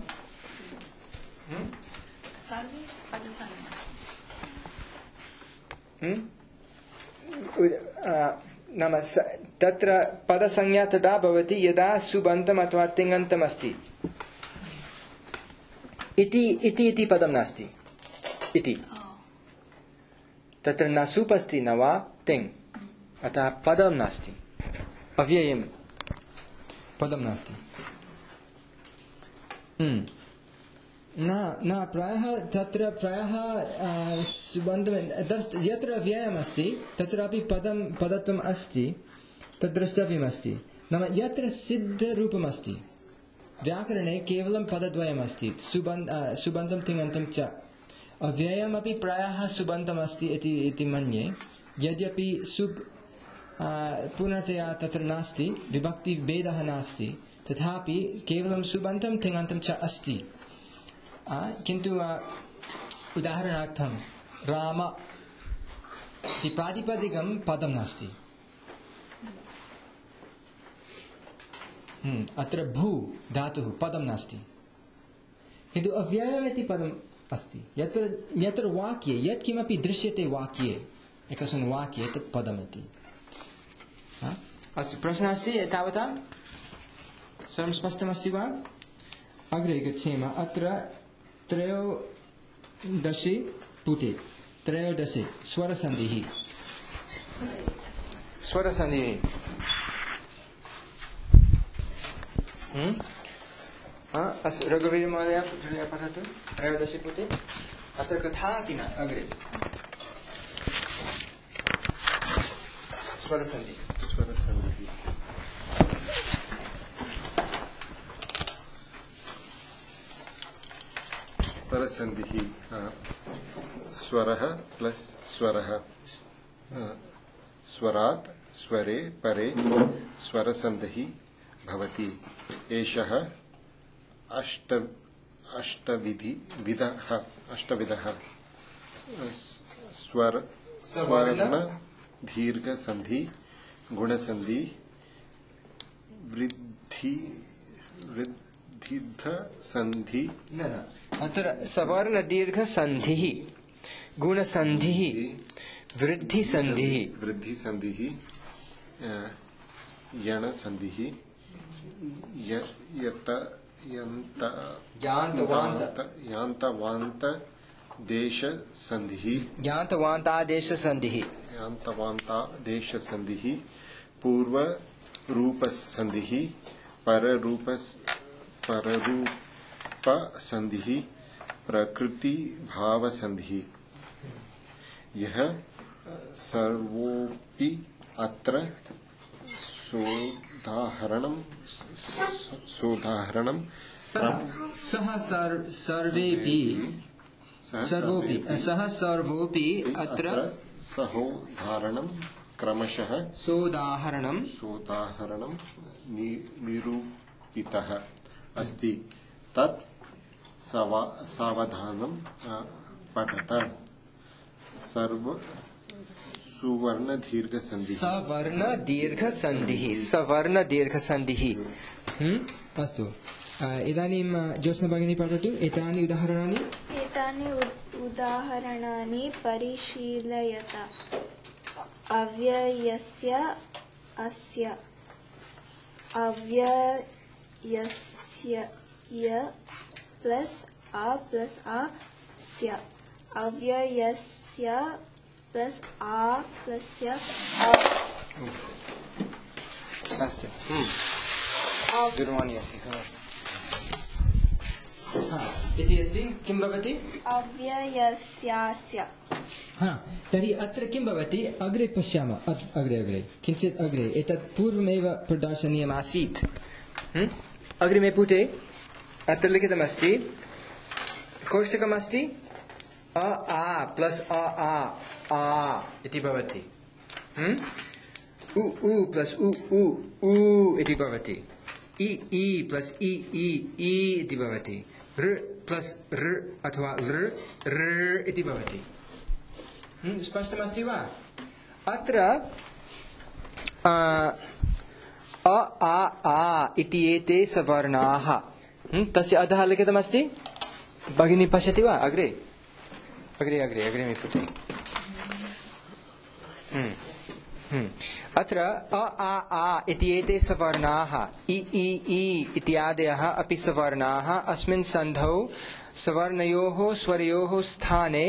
नाम तत्र पदसंज्ञा तदा भवति यदा सुबन्तम् अथवा तिङन्तम् अस्ति। इति पदं नास्ति, इति तत्र न सूप् अस्ति न वा तिङ्, अतः पदं नास्ति, अव्ययं पदं नास्ति। न प्रायः तत्र सुबन्तं यत्र अव्ययमस्ति तत्रापि पदत्वम् अस्ति, तद् द्रष्टव्यमस्ति। नाम यत्र सिद्धरूपमस्ति व्याकरणे केवलं पदद्वयमस्ति, सुबन्तं तिङन्तं च। अव्ययमपि प्रायः सुबन्तमस्ति इति मन्ये, यद्यपि सुब् पूर्णतया तत्र नास्ति, विभक्तिभेदः नास्ति, तथापि केवलं सुबन्तं तिङन्तं च अस्ति। किन्तु उदाहरणार्थं राम इति प्रातिपदिकं पदं नास्ति। अत्र भू धातुः पदं नास्ति, किन्तु अव्ययमिति पदम् अस्ति। यत्र वाक्ये यत्किमपि दृश्यते वाक्ये, एकस्मिन् वाक्ये तत् पदमिति। अस्तु, प्रश्नः अस्ति तावता? सर्वं स्पष्टमस्ति वा? अग्रे गच्छेम। अत्र 13 पुटे 13 स्वरसन्धिः। अस्तु, रघुवीर महोदय पठतु 13 पुटे। अत्र कथाति न अग्रे स्वरसन्धिः। परसन्धिः स्वरः प्लस स्वरः स्वरात् स्वरे परे स्वरसन्धिः भवति। एषः अष्टविधः स्वर्ण दीर्घसन्धि गुणसन्धि वृद्धिध संधि अत्र सवर्ण दीर्घ संधिः गुणसन्धिः वृद्धि संधिः यण संधिः यान्तवान्त देश संधिः यान्तवान्तादेश संधिः पूर्व रूप संधिः पररूप संधिः प्रकृति भाव संधिः। यह सर्वोपि अत्र सोदाहरणं सर्वोपि अत्र सहोदाहरणं क्रमशः सोदाहरणं निरूपितः अस्ति। तत् सावधानं पठत। सुवर्ण दीर्घ संधिः अस्तु। इदानीं ज्योत्स्ना भगिनी पठतु। एतानि उदाहरणानि परिशीलयत। अव्ययस्य अस्य अव्ययस्य य प्लस आ स्य अव्ययस्य प्लस आ प्लस्य अस्तु। दूरवाणी अस्ति इति अस्ति। किं भवति? अव्ययस्यास्य। तर्हि अत्र किं भवति? अग्रे पश्यामः। अग्रे किञ्चित् अग्रे एतत् पूर्वमेव प्रदर्शनीयमासीत्। अग्रिमे पुटे अत्र लिखितमस्ति, कोष्टकमस्ति अ आ प्लस अ आ इति भवति। उ प्लस उ इति भवति। इ प्लस इ इति भवति। र प्लस र अथवा र इति भवति। स्पष्टमस्ति वा? अत्र अ आ इति एते सवर्णाः तस्य अधः लिखितमस्ति। भगिनी पश्यति वा? अग्रे मे पुटे। अत्र अ आ इति एते सवर्णाः इ इत्यादयः अपि सवर्णाः अस्मिन् सन्धौ सवर्णयोः स्वरयोः स्थाने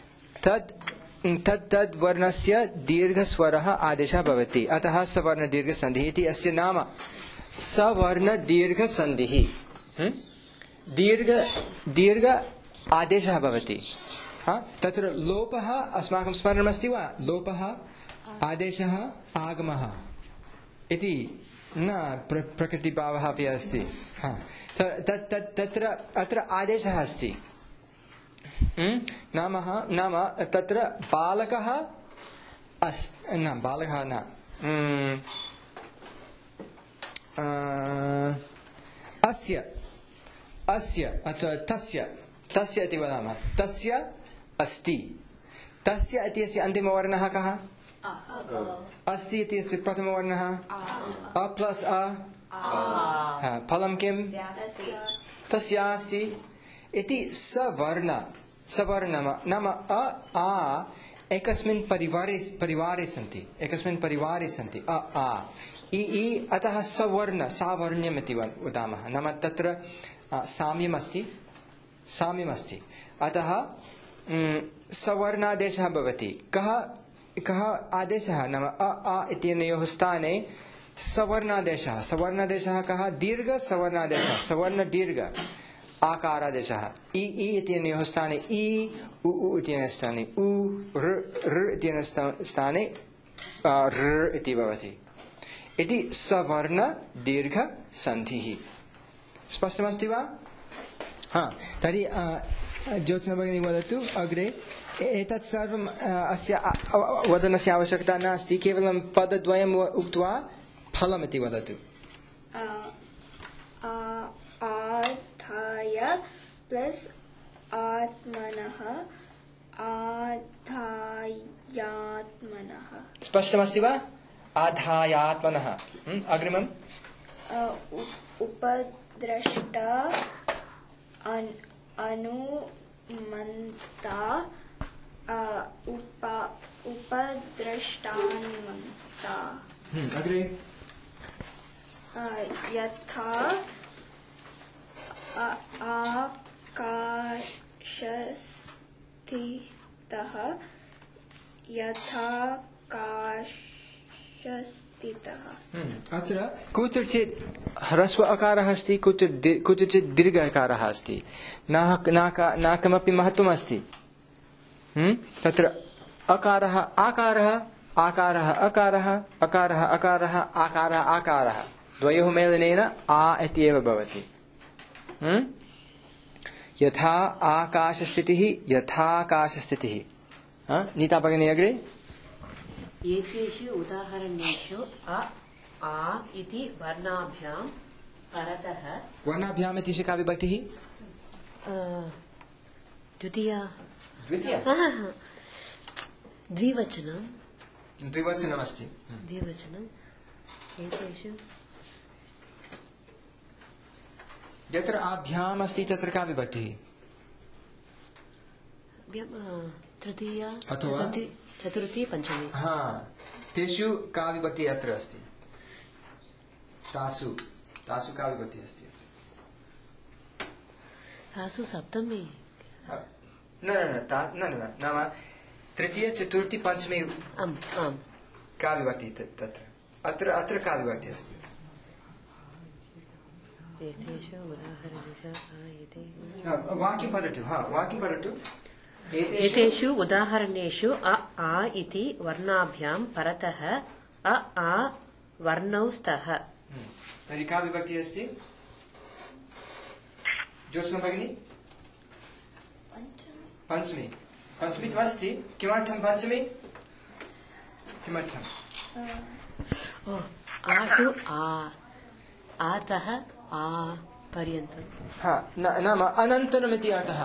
तद् वर्णस्य दीर्घस्वरः आदेशः भवति। अतः सवर्ण दीर्घसन्धिः इति अस्य नाम। सवर्ण दीर्घसन्धिः दीर्घ आदेशः भवति। तत्र लोपः अस्माकं स्मरणमस्ति वा? लोपः आदेशः आगमः इति न प्रकृतिभावः अपि अस्ति। तत्र अत्र आदेशः अस्ति। नाम तत्र बालकः अस्य अथवा तस्य इति वदामः। तस्य अस्ति। तस्य इत्यस्य अन्तिमवर्णः कः? अस्ति इत्यस्य प्रथमवर्णः अ प्लस अ। फलं किं? तस्यास्ति इति सवर्ण नाम अ आ एकस्मिन् परिवारे सन्ति। अ आ इ अतः सावर्ण्यम् इति वदामः। नाम तत्र साम्यमस्ति। अतः सवर्णादेशः भवति। कः आदेशः? नाम अ आ इत्यनयोः स्थाने सवर्णादेशः कः? दीर्घसवर्णादेशः। सवर्णदीर्घ आकारादेशः। इ इत्यनयोः स्थाने इ उ इत्यनयोः स्थाने उ र इत्यनयोः स्थाने र इति भवति। इति सवर्ण दीर्घ सन्धिः। स्पष्टमस्ति वा? तर्हि ज्योत्स्ना भगिनी वदतु अग्रे एतत् सर्वम् अस्य वदनस्य आवश्यकता नास्ति केवलं पदद्वयम् उक्त्वा फलमिति वदतु आधाय प्लस् आत्मनः आधायात्मनः स्पष्टमस्ति वा आधायात्मनः अग्रिमम् उपद्रष्टा अनुमन्ता उपद्रष्टानुमन्ता अग्रे यथा आकाशस्थितः यथाकाशस्थितः अत्र कुत्रचित् ह्रस्व अकारः अस्ति कुत्रचित् दीर्घ अकारः अस्ति न कमपि महत्त्वम् अस्ति तत्र अकारः आकारः आकारः अकारः अकारः अकारः आकारः आकारः द्वयोः मेलनेन आ इति एव भवति यथा आकाशस्थितिः यथाकाशस्थितिः नीता भगिनी अग्रे एतेषु उदाहरणेषु अ आ इति वर्णाभ्यां परतः वर्णाभ्याम् इति का विभक्तिः द्वितीया द्विवचनमस्ति द्विवचनम् एतेषु यत्र आभ्याम् अस्ति तत्र का विभक्तिः तृतीया अथवा चतुर्थी पञ्चमी तेषु का विभक्तिः अत्र अस्ति तासु का विभक्तिः अस्ति तासु सप्तमी न नाम तृतीय चतुर्थी पञ्चमी का विभक्तिः तत्र अत्र का विभक्तिः अस्ति वाक्यं पठतु एतेषु उदाहरणेषु अ आ इति वर्णाभ्यां परतः अ आ वर्णौ स्तः तर्हि का विभक्तिः अस्ति ज्योत्स्ना भगिनी पञ्चमी तु अस्ति किमर्थं पञ्चमी किमर्थम् आतु आतः आ पर्यन्तं नाम अनन्तरमिति अर्थः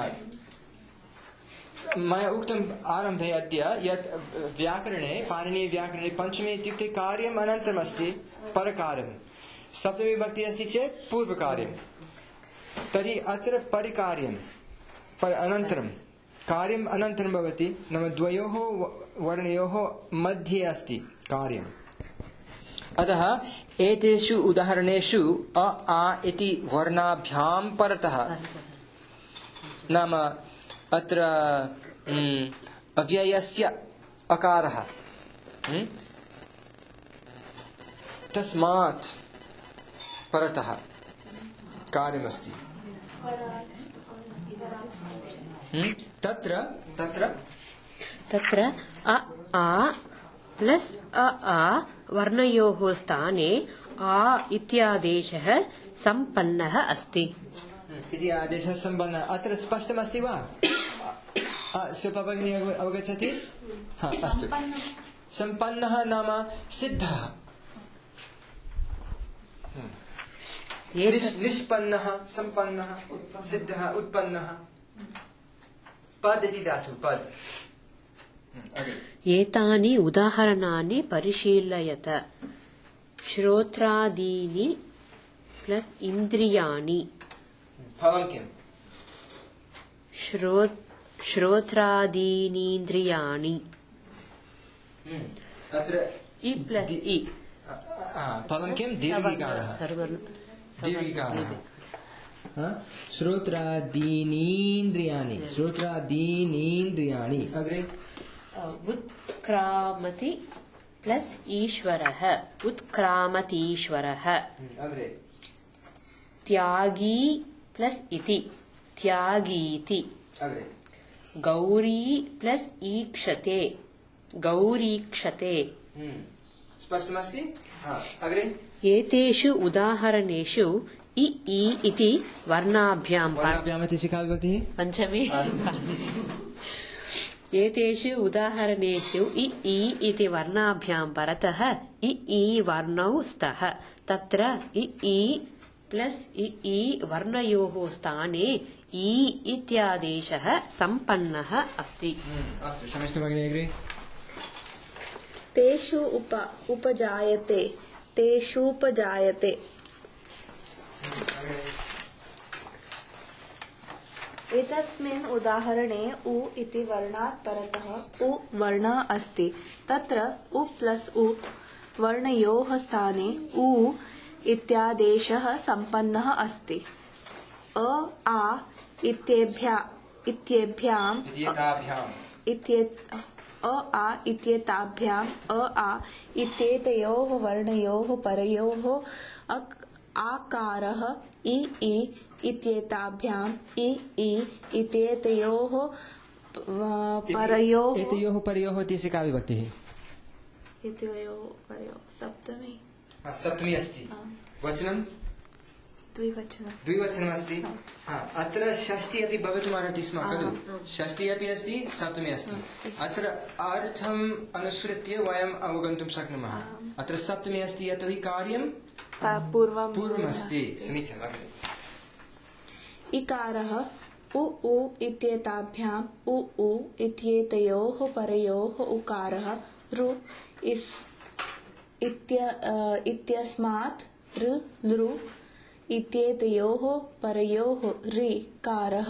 मया उक्तम् आरम्भे अद्य यत् व्याकरणे पाणिनीयव्याकरणे पञ्चमी इत्युक्ते कार्यम् अनन्तरमस्ति परकार्यं सप्तमी विभक्तिः अस्ति चेत् पूर्वकार्यं तर्हि अत्र परिकार्यं अनन्तरं कार्यम् अनन्तरं भवति नाम द्वयोः वर्णयोः मध्ये अस्ति कार्यम् अतः एतेषु उदाहरणेषु अ आ इति वर्णाभ्यां परतः नाम अत्र अव्ययस्य अकारः तस्मात् परतः कार्यमस्ति तत्र अ आ प्लस् अ आ वर्णयोः स्थाने आ इत्यादेशः सम्पन्नः अस्ति इति आदेशः सम्पन्नः अत्र स्पष्टमस्ति वा शिल्पा भगिनी अवगच्छति अस्तु सम्पन्नः नाम सिद्धः निष्पन्नः सम्पन्नः सिद्धः उत्पन्नः पद इति धातु पद एतानि उदाहरणानि परिशीलयत श्रोत्रादीनि प्लस् इन्द्रियाणि फलं किम् श्रोत्रादीनीन्द्रियाणि अत्र इ प्लस् इ फलं किं दीर्घिकारः श्रोत्रादीनीन्द्रियाणि अग्रे उत्क्रामति प्लस् ईश्वरः उत्क्रामतीश्वरः अग्रे त्यागी प्लस् इति त्यागीति अग्रे गौरी प्लस् ईक्षते गौरीक्षते स्पष्टमस्ति अग्रे एतेषु उदाहरणेषु इ ई इति वर्णाभ्यां वर्णाभ्याम् इति का विभक्तिः? पञ्चमी एतेषु उदाहरणेषु इ ई इति वर्णाभ्यां परतः इ ई वर्णौ स्तः। तत्र इ ई प्लस् इ ई वर्णयोः स्थाने ई इत्यादेशः सम्पन्नः अस्ति। अस्तु, क्षम्यतां भगिनी, अग्रे। तेषु उपजायते, तेषूपजायते। एतस्मिन् उदाहरणे उ इति वर्णात् परतः उ वर्णः अस्ति। तत्र उ प्लस् उ वर्णयोः स्थाने उ इत्यादेशः सम्पन्नः अस्ति। अ आ इत्येताभ्याम् अ आ इत्येतयोः वर्णयोः परयोः आकारः इ ई इत्येताभ्याम् इ ई इत्येतयोः परयोः एतयोः परयोः इत्यस्य का विभक्तिः? एतयोः परयोः सप्तमी। सप्तमी अस्ति। वचनं द्विवचनम् अस्ति। अत्र षष्ठी अपि भवितुमर्हति स्म खलु? षष्ठी अपि अस्ति, सप्तमी अस्ति। अत्र अर्थम् अनुसृत्य वयम् अवगन्तुं शक्नुमः। अत्र सप्तमी अस्ति यतोहि कार्यं पूर्वमस्ति। समीचीनम्। इकारः उ इत्येताभ्याम् उ इत्येतयोः परयोः उकारः ऋ इत्यस्मात् ऋ इत्येतयोः परयोः ऋकारः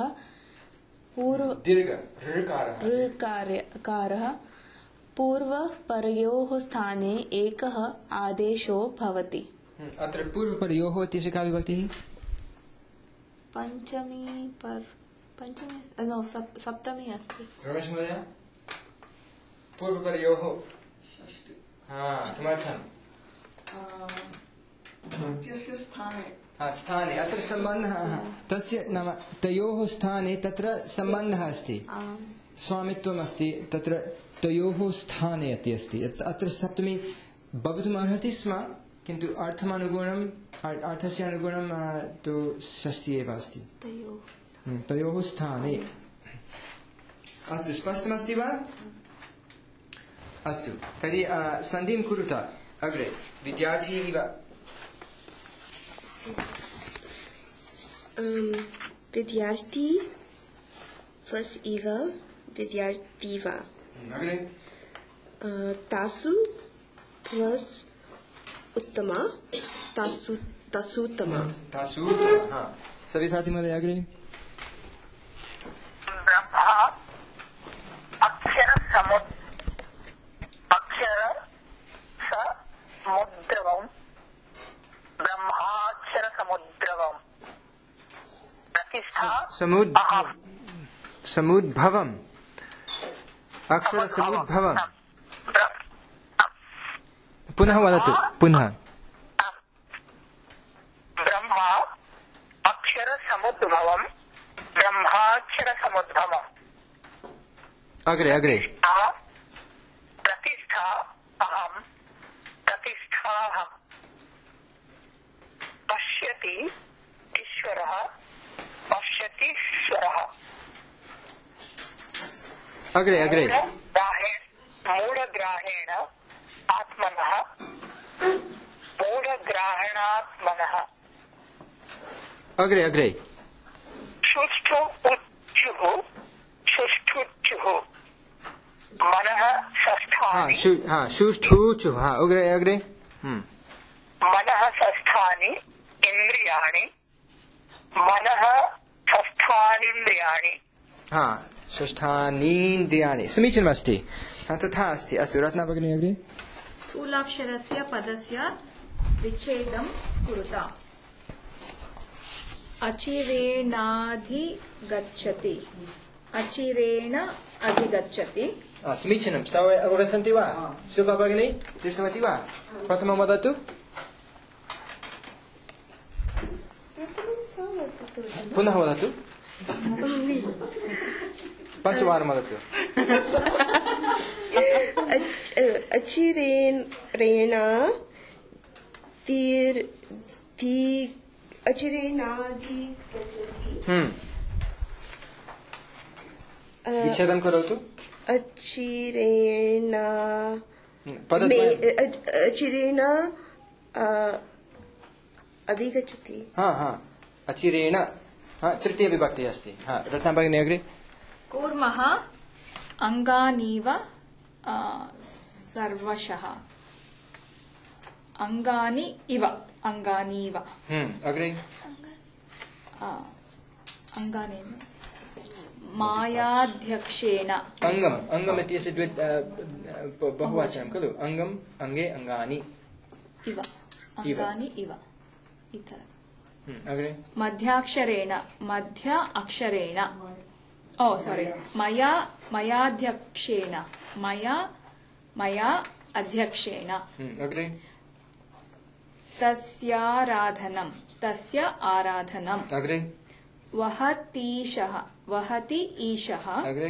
ऋकारः पूर्वपरयोः स्थाने एकः आदेशो भवति। अत्र पूर्वपरयोः इत्यस्य का विभक्तिः? सप्तमी अस्ति। रमेश महोदय, पूर्वपरयोः किमर्थम्? स्थाने अत्र सम्बन्धः, तस्य नाम तयोः स्थाने तत्र सम्बन्धः अस्ति, स्वामित्वम् अस्ति, तत्र तयोः स्थाने इति अस्ति। अत्र सप्तमी भवितुमर्हति स्म, किन्तु अर्थस्य अनुगुणं तु षष्ठी एव अस्ति। तयोः स्थाने। अस्तु, स्पष्टमस्ति वा? अस्तु, तर्हि सन्धिं कुरुत अग्रे। विद्यार्थी इव विद्यार्थी प्लस इव विद्यार्थीवा। अग्रे तासु प्लस उत्तमा तासूत्तमा। हाँ, सभी साथी महोदय अग्रे। ब्रह्मा अक्षर समुद्रवम् ब्रह्माक्षर समुद्रवम् प्रतिष्ठा समुद्भवम् अक्षर समुद्भवम्। पुनः वदतु, पुनः। ब्रह्मा अक्षर समुद्भवम् ब्रह्माक्षर समुद्भवम्। अग्रे प्रतिष्ठा अहम् प्रतिष्ठाहम्। पश्यति ईश्वरः पश्यतीश्वरः। अग्रे मूढग्राहेण आत्मनः मूढग्राहणात्मनः। अग्रे सुष्ठुच्युः मनः षष्ठानि। सुष्ठुचुः। अग्रे मनः षष्ठानि इन्द्रियाणि मनः षष्ठानीन्द्रियाणि। षष्ठानीन्द्रियाणि। समीचीनमस्ति, तथा अस्ति। अस्तु, रत्ना भगिनी अग्रे। स्थूलाक्षरस्य पदस्य विच्छेदं कुरुता। अचिरेणाधिगच्छति अचिरेण अधिगच्छति। समीचीनं। सर्वे अवगच्छन्ति वा? शुभा भगिनी दृष्टवती वा? प्रथमं वदतु। पुनः वदतु, पञ्चवारं वदतु। अचिरेण अचिरेणाधिगच्छति विच्छेदं करोतु अचिरेण अचिरेण अधिगच्छति अचिरेण तृतीय विभक्ति अस्ति रत्ना भगिनी अग्रे कूर्मः अङ्गानीव सर्वशः अङ्गानि इव अङ्गानीव अग्रे अङ्गानीव मायाध्यक्षेण अङ्गम् इत्यस्य बहुवचनं खलु अङ्गम् अङ्गे अङ्गानि इव अङ्गानि इव इतर अग्रे मध्याक्षरेण मध्य अक्षरेण मयाध्यक्षेण मया अध्यक्षेण अग्रे तस्य आराधनम् अग्रे वहति ईशः अग्रे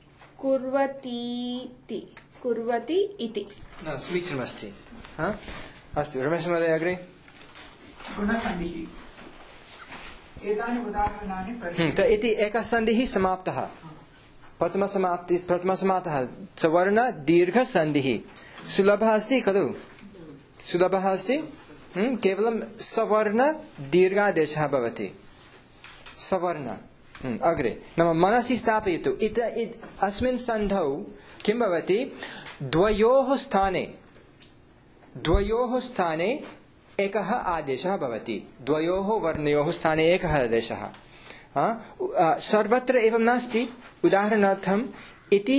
कुर्वति इति समीचीनमस्ति अस्तु रमेश महोदय अग्रे गुणसन्धिः एतानि उदाहरणानि इति एकः सन्धिः समाप्तः प्रथमसमाप्तः सवर्ण दीर्घसन्धिः सुलभः अस्ति खलु सुलभः अस्ति केवलं सवर्ण दीर्घादेशः भवति सवर्ण अग्रे नाम मनसि स्थापयतु अस्मिन् सन्धौ किं भवति द्वयोः स्थाने एकः आदेशः भवति द्वयोः वर्णयोः स्थाने एकः आदेशः सर्वत्र एवं नास्ति उदाहरणार्थम् इति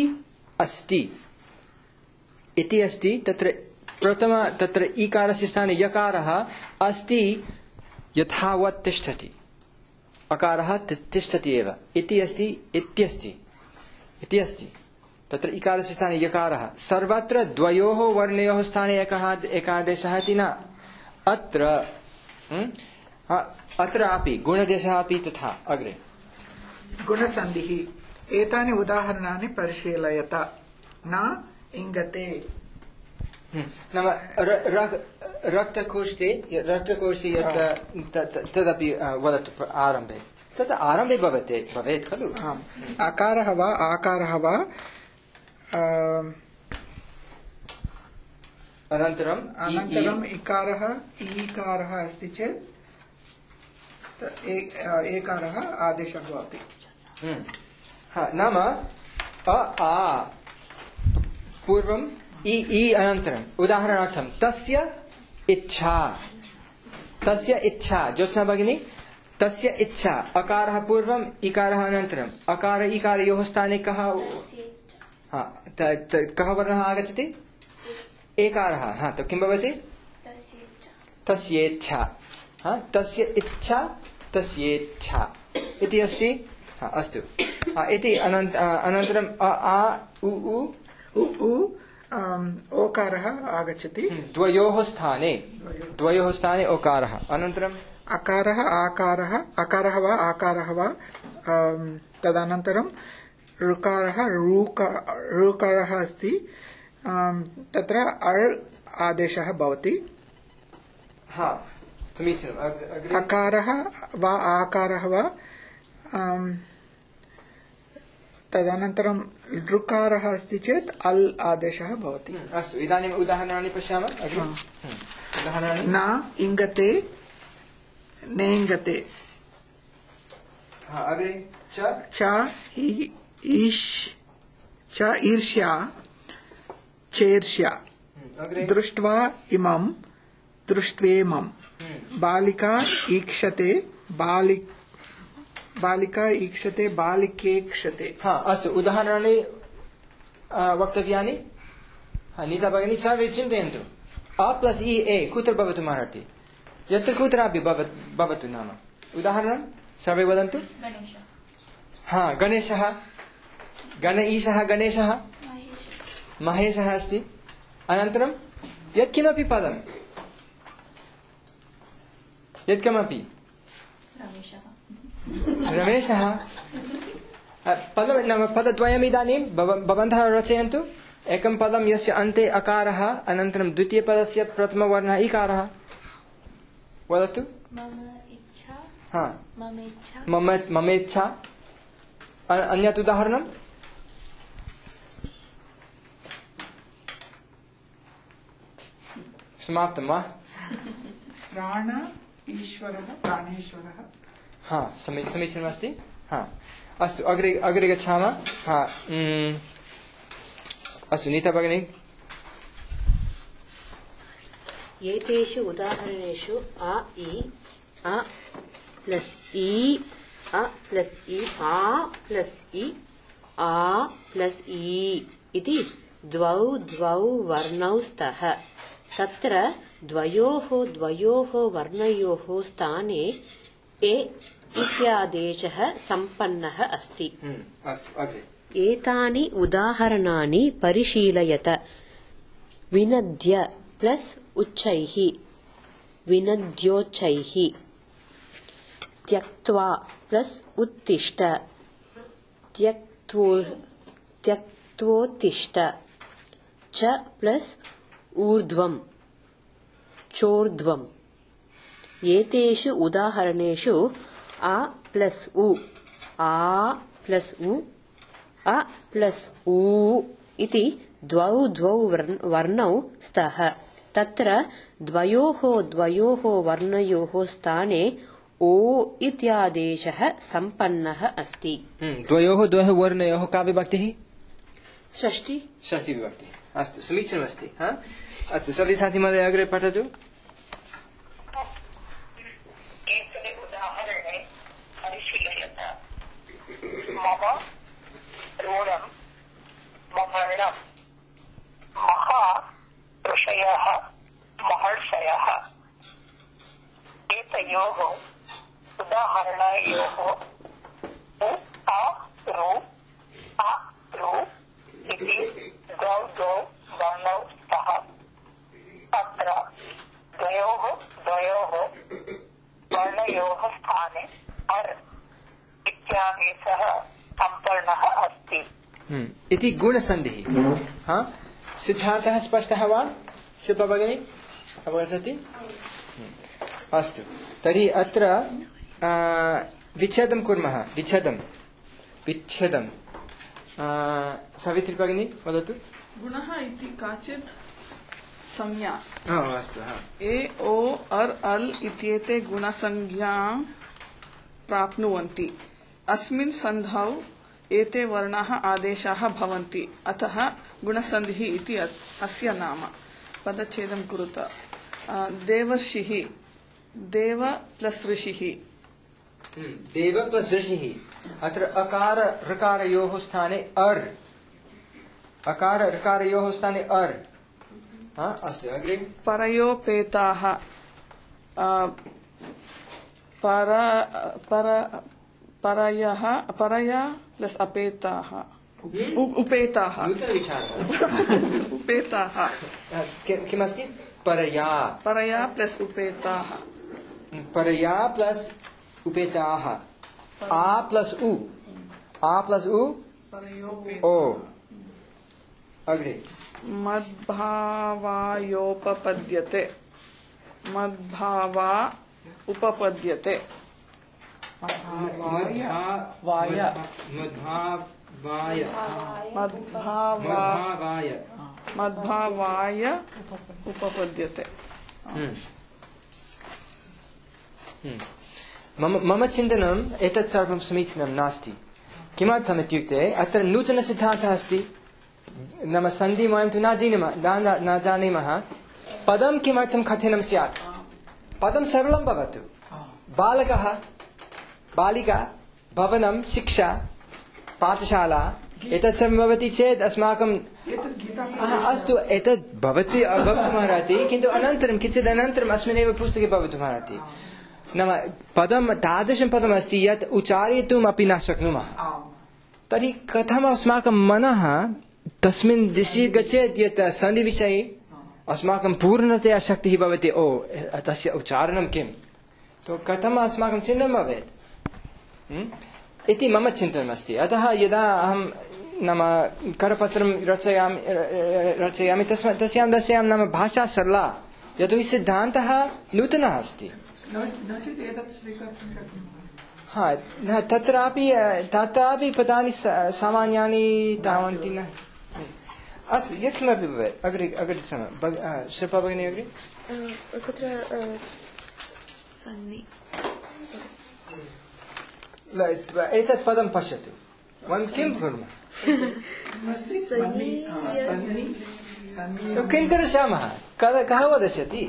अस्ति तत्र ईकारस्य स्थाने यकारः अस्ति यथावत् तिष्ठति अकारः तिष्ठति एव इति अस्ति तत्र इकारस्य स्थाने यकारः सर्वत्र द्वयोः वर्णयोः स्थाने एकः आदेशः इति न अत्रापि गुणदेशः अपि तथा अग्रे गुणसन्धिः एतानि उदाहरणानि परिशीलयत न इङ्गते नाम रक्तकोष्ठे तदपि वदतु आरम्भे तत् आरम्भे भवेत् खलु आकारः वा आकारः वा अनन्तरम् इकारः ईकारः अस्ति चेत् एकारः आदेशः भवति नाम पूर्वम् इ अनन्तरम् उदाहरणार्थं तस्य इच्छा ज्योत्स्ना भगिनी तस्य इच्छा अकारः पूर्वम् इकारः अनन्तरम् अकार इकारयोः स्थाने कः वर्णः आगच्छति एकारः तो किं भवति तस्येच्छा तस्येच्छा इति अस्ति अस्तु इति अनन्तरम् उ ओकारः आगच्छति द्वयोः स्थाने ओकारः अनन्तरम् अकारः अकारः वा आकारः वा तदनन्तरं ऋकारः ऋकारः अस्ति तत्र अर् आदेशः भवति समीचीनम् अकारः वा आकारः वा तदनन्तरं ऋकारः अस्ति चेत् अल् आदेशः भवति अस्तु इदानीम् उदाहरणानि पश्यामः उदाहरणानि न इङ्गते नेङ्गते अग्रे च ईर्ष्या चेर्ष्या दृष्ट्वा इमं दृष्ट्वेमं बालिका ईक्षते बालिका ईक्षते बालिकेक्षते अस्तु उदाहरणानि वक्तव्यानि नीता भगिनी सर्वे चिन्तयन्तु अ प्लस् इ ए कुत्र भवतु मराठी यत्र कुत्रापि भवतु नाम उदाहरणं सर्वे वदन्तु गणेशः गणईशः गणेशः महेशः अस्ति अनन्तरं यत्किमपि पदं यत्किमपि रमेशः पदद्वयम् इदानीं भवन्तः रचयन्तु एकं पदं यस्य अन्ते अकारः अनन्तरं द्वितीयपदस्य प्रथमवर्णः इकारः वदतु मम इच्छा हा ममेच्छा ममेच्छा अन्यत् उदाहरणं समाप्तं वा प्राण ईश्वरः प्राणेश्वरः हा समीचीनमस्ति हा अस्तु अग्रे गच्छामः हा अस्तु नीता भगिनी एतेषु उदाहरणेषु अ प्लस इ अ प्लस इ आ प्लस इ आ प्लस इ इति द्वौ वर्णौ स्तः तत्र द्वयोः वर्णयोः स्थाने ए इत्यादेशः सम्पन्नः अस्ति अस्तु अग्रे एतानि उदाहरणानि परिशीलयत विनद्य प्लस उच्चैः विनद्योच्चैः त्यक्त्वा प्लस उत्तिष्ठ त्यक्त्वोत्तिष्ठ च प्लस ऊर्ध्वं चोर्ध्वम् एतेषु उदाहरणेषु आ प्लस उ आ प्लस उ अ प्लस उ इति द्वौ वर्णौ स्तः तत्र द्वयोः वर्णयोः स्थाने ओ इत्यादेशः सम्पन्नः अस्ति द्वयोः वर्णयोः का विभक्तिः षष्ठी विभक्तिः अस्तु समीचीनमस्ति हा अस्तु सर्वे साथी महोदय अग्रे पठतु एतने उदाहरणे परिशीलयत मम ऋणं ममर्णं महा ऋषयः महर्षयः एतयोः उदाहरणयोः उ आ ऋ इति द्वौ वर्णौ स्तः तत्र द्वयोः वर्णयोः स्थाने अर् इत्यादेशः सम्पन्नः अस्ति इति गुणसन्धिः हा सिद्धान्तः स्पष्टः वा शिल्पा भगिनी अवगच्छति अस्तु तर्हि अत्र विच्छेदं कुर्मः विच्छेदं सावित्री भगिनी वदतु गुणः इति काचित् संज्ञा अस्तु ए ओ अर् अल् इत्येते गुणसंज्ञां प्राप्नुवन्ति अस्मिन् सन्धौ एते वर्णाः आदेशाः भवन्ति अतः गुणसन्धिः इति अस्य नाम पदच्छेदं कुरुत देवर्षिः देव प्लस ऋषिः देव प्लस ऋषिः अत्र अकार ऋकारयोः स्थाने अर् अकार ऋकारयोः स्थाने अर् अस्तु अग्रे परयोपेताः परया प्लस अपेताः उपेताः उपेताः किमस्ति परया प्लस उपेताः परया प्लस उपेताः आ प्लस उ ओ अग्रे मद्भावायोपपद्यते मद्भावा उपपद्यते मद्भावाय उपपद्यते मम चिन्तनम् एतत् सर्वं समीचीनं नास्ति किमर्थम् इत्युक्ते अत्र नूतनसिद्धान्तः अस्ति नाम सन्धि वयं तु न जानीमः पदं किमर्थं कठिनं स्यात् पदं सरलं भवतु बालकः बालिका भवनं शिक्षा पाठशाला एतत् सर्वं भवति चेत् अस्माकं अस्तु एतत् भवितुमर्हति किन्तु अनन्तरं किञ्चित् अनन्तरम् अस्मिन्नेव पुस्तके भवितुमर्हति नाम पदं तादृशं पदमस्ति यत् उच्चारयितुम् अपि न शक्नुमः तर्हि कथम् अस्माकं मनः तस्मिन् दिशि गच्छेत् यत् सन्धिविषये अस्माकं पूर्णतया शक्तिः भवति ओ तस्य उच्चारणं किं तो कथम् अस्माकं चिन्तनं भवेत् इति मम चिन्तनमस्ति अतः यदा अहं नाम करपत्रं रचयामि तस्यां दर्शयामि नाम भाषा सरला यतोहि सिद्धान्तः नूतनः अस्ति न चेत् एतत् स्वीकर्तुं शक्नुमः। हा न तत्रापि पदानि सामान्यानि तावन्ति न। अस्तु यत्किमपि भवेत् अग्रे शिल्पा भगिनी अग्रे एतत् पदं पश्यतु वयं किं कुर्मः किं करिष्यामः कः वदिष्यति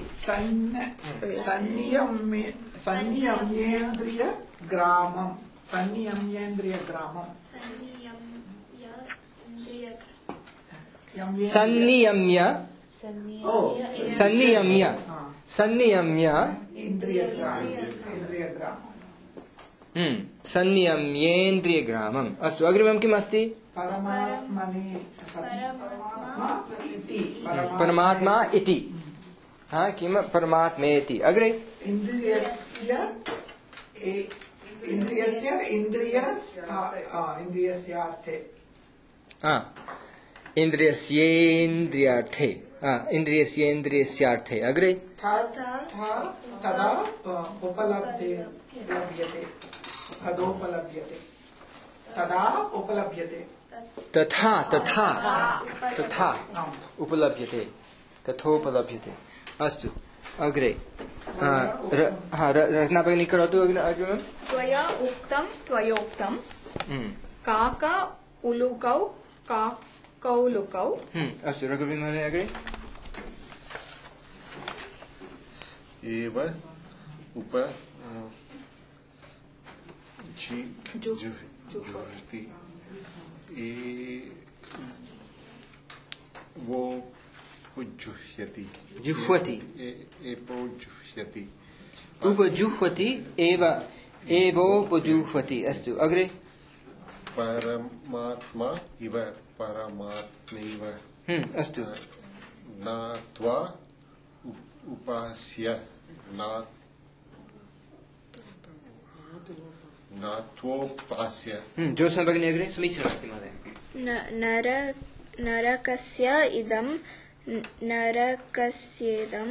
संनियम्येन्द्रियग्रामम्। अस्तु अग्रिमं किम् अस्ति परमात्मा इति किं परमात्मेति अग्रे इन्द्रियस्येन्द्रियस्यार्थे अग्रे तदा उपलभ्यते तथा उपलभ्यते तथोपलभ्यते। अस्तु अग्रे रत्ना भगिनी करोतु अग्रिमं त्वया उक्तं त्वयोक्तं काका उलुकौ काकौलुकौ। अस्तु रघुवीर महोदय अग्रे एव उप जुह्वति उपजुह्वति एवोपजुह्वति। अस्तु अग्रे परमात्मा इव परमात्मैव। अस्तु नात्वा उपास्य नात्वोपास्य। जोत्स्ना भगिनी अग्रे समीचीनमस्ति महोदय। नरकस्य इदं नरकस्येदं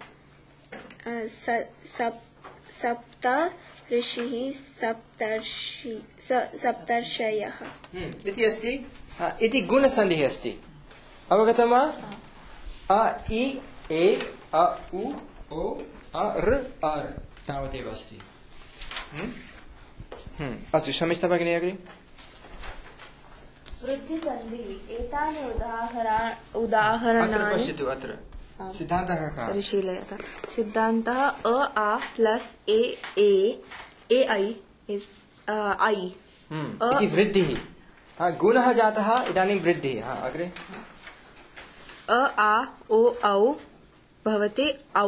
सप्त ऋषिः सप्तर्षयः इति अस्ति। इति गुणसन्धिः अस्ति अवगतं वा अ इ ए अ उ ओ अ ऋ अर् तावदेव अस्ति। अस्तु शमिष्ठा भगिनी अग्रे वृद्धिसन्धिः एतानि उदाहरणानि पश्यतु अत्र सिद्धान्तः कः ऋषिलयः सिद्धान्तः अ आ plus A I is I इति वृद्धिः गुणः जातः इदानीं वृद्धिः। अग्रे अ आ ओ औ भवति औ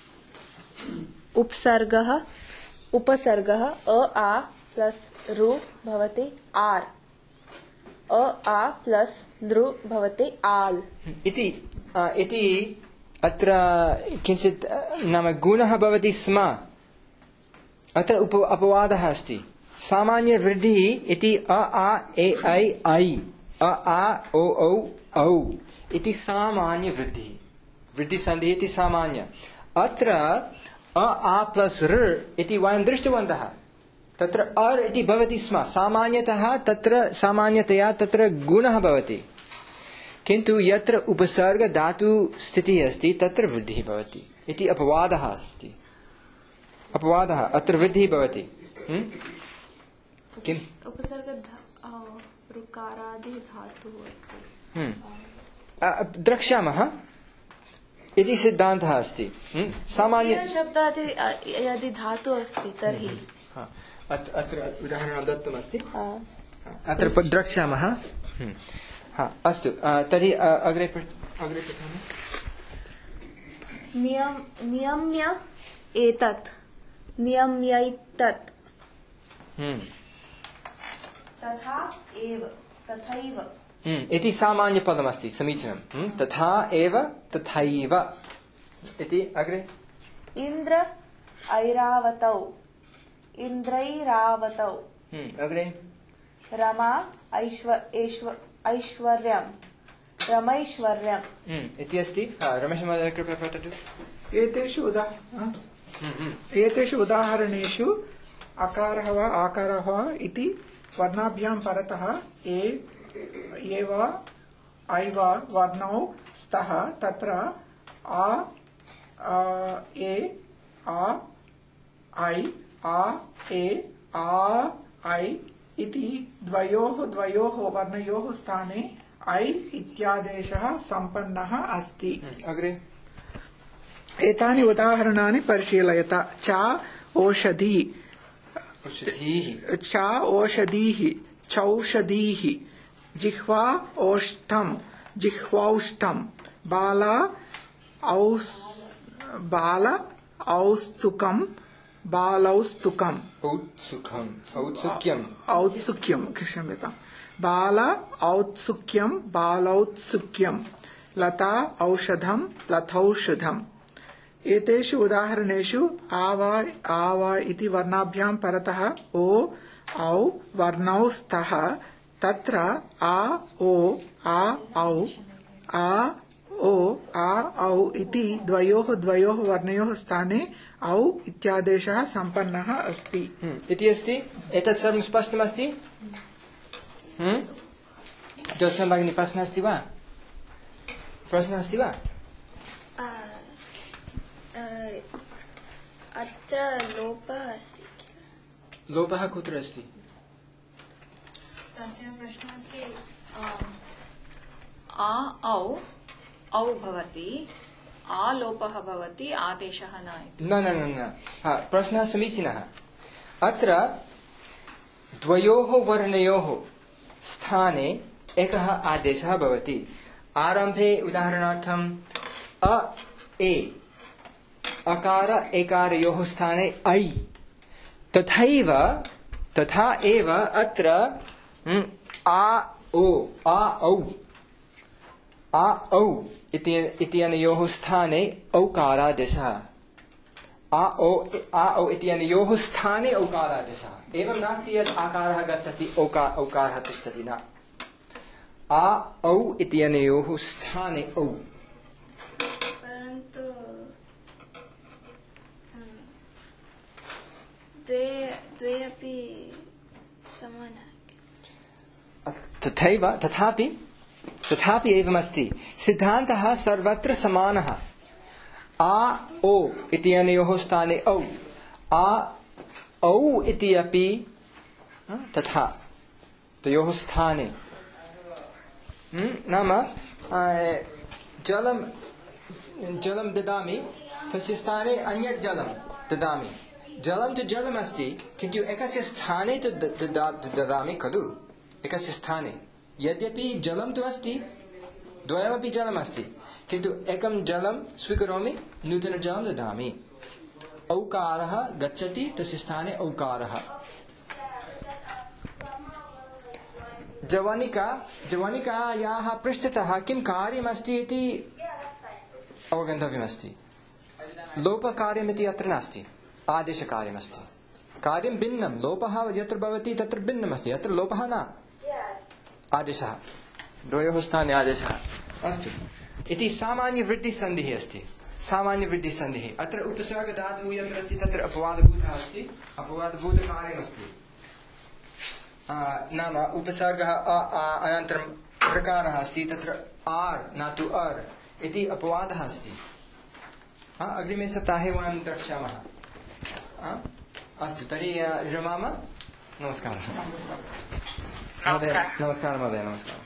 उपसर्गः अ आ प्लस रु भवति आर् अ आ प्लस दृ भवति आल् इति अत्र किञ्चित् नाम गुणः भवति स्म अत्र अपवादः अस्ति। सामान्यवृद्धिः इति अ आ ए ऐ ऐ अ आ ओ औ औ इति सामान्यवृद्धिः वृद्धिसन्धिः इति सामान्य। अत्र अ आ प्लस ऋ इति वयं दृष्टवन्तः तत्र अर् इति भवति स्म सामान्यतया तत्र गुणः भवति किन्तु यत्र उपसर्ग धातु स्थितिः अस्ति तत्र वृद्धिः भवति इति अपवादः अस्ति। अपवादः अत्र वृद्धिः भवति। किम् उपसर्ग ऋकारादि धातुः अस्ति द्रक्ष्यामः इति सिद्धान्तः अस्ति। सामान्य शब्दात् यदि धातु अस्ति तर्हि अत्र उदाहरणं दत्तमस्ति अत्र द्रक्ष्यामः। अस्तु तर्हि अग्रे पठामः। नियम्य एतत् नियम्यैतत् तथैव इति सामान्यपदमस्ति समीचीनं। तथा एव तथैव इति अग्रे इन्द्र ऐरावतौ इन्द्रैरावतौ अग्रे रमा ऐश्वर्यं रमैश्वर्यम् इति अस्ति। रमेश महोदय कृपया पठतु। एतेषु एतेषु उदाहरणेषु अकारः वा आकारः वा इति वर्णाभ्यां परतः ए वा ऐ वा वर्णौ स्तः तत्र आ ए आ ऐ आ ए आ ऐ इति द्वयोः वर्णयोः स्थाने ऐ इत्यादेशः सम्पन्नः अस्ति। अग्रे एतानि उदाहरणानि परिशीलयत। च ओषधि, च ओषधीः, चौषधीः, जिह्वा ओष्ठं, जिह्वौष्ठं, बाल औत्सुकं, बालौत्सुकम्, औत्सुक्यं, क्षम्यतां, बाल औत्सुक्यं, बालौत्सुक्यं, लता औषधं, लथौषधम्। एतेषु उदाहरणेषु आ वा इति वर्णाभ्यां परतः ओ औ वर्णौ स्तः तत्र आ ओ आ औ इति द्वयोः वर्णयोः स्थाने औ इत्यादेशः सम्पन्नः अस्ति। इति अस्ति। एतत् सर्वं स्पष्टमस्ति? ज्योत्स्ना भगिनी प्रश्नः अस्ति वा? अत्र लोपः अस्ति। लोपः कुत्र अस्ति? तस्य प्रश्नः अस्ति औ भवति, आलोपः भवति, आदेशः न इति। न प्रश्नः समीचीनः। अत्र द्वयोः वर्णयोः स्थाने एकः आदेशः भवति। आरम्भे उदाहरणार्थम् ए अकार एकारयोः स्थाने ऐ, तथा एव अत्र औ इत्यनयोः स्थाने औकारादेशः, औ इत्यनयोः स्थाने औकारादेशः। एवं नास्ति यत् आकारः गच्छति औकारः तिष्ठति, न। औ इत्यनयोः स्थाने औ। परन्तु द्वे अपि समानः। तथापि एवमस्ति। सिद्धान्तः सर्वत्र समानः। ओ इत्यनयोः स्थाने औ, औ इति अपि तथा तयोः स्थाने। नाम जलं ददामि, तस्य स्थाने अन्यत् जलं ददामि। जलं तु जलम् अस्ति, किन्तु एकस्य स्थाने तु ददामि खलु। एकस्य स्थाने यद्यपि जलं तु अस्ति, द्वयमपि जलम् अस्ति, किन्तु एकं जलं स्वीकरोमि, नूतनं जलं ददामि। औकारः गच्छति, तस्य स्थाने औकारः। जवनिकायाः पृष्ठतः किं कार्यमस्ति इति अवगन्तव्यमस्ति। लोपकार्यमिति अत्र नास्ति, आदेशकार्यमस्ति। कार्यं भिन्नं। लोपः यत्र भवति तत्र भिन्नमस्ति, अत्र लोपः न, आदेशः। द्वयोः स्थाने आदेशः। अस्तु, इति सामान्यवृत्तिसन्धिः अस्ति। सामान्यवृत्तिसन्धिः अत्र उपसर्गधातुः यत्र अस्ति तत्र अपवादभूतः अस्ति, अपवादभूतकार्यमस्ति। नाम उपसर्गः अनन्तरं प्रकारः अस्ति, तत्र आर् न तु अर् इति अपवादः अस्ति। अग्रिमे सप्ताहे वयं द्रक्ष्यामः। अस्तु, तर्हि विरमामः। नमस्कारः महोदय। नमस्कारः।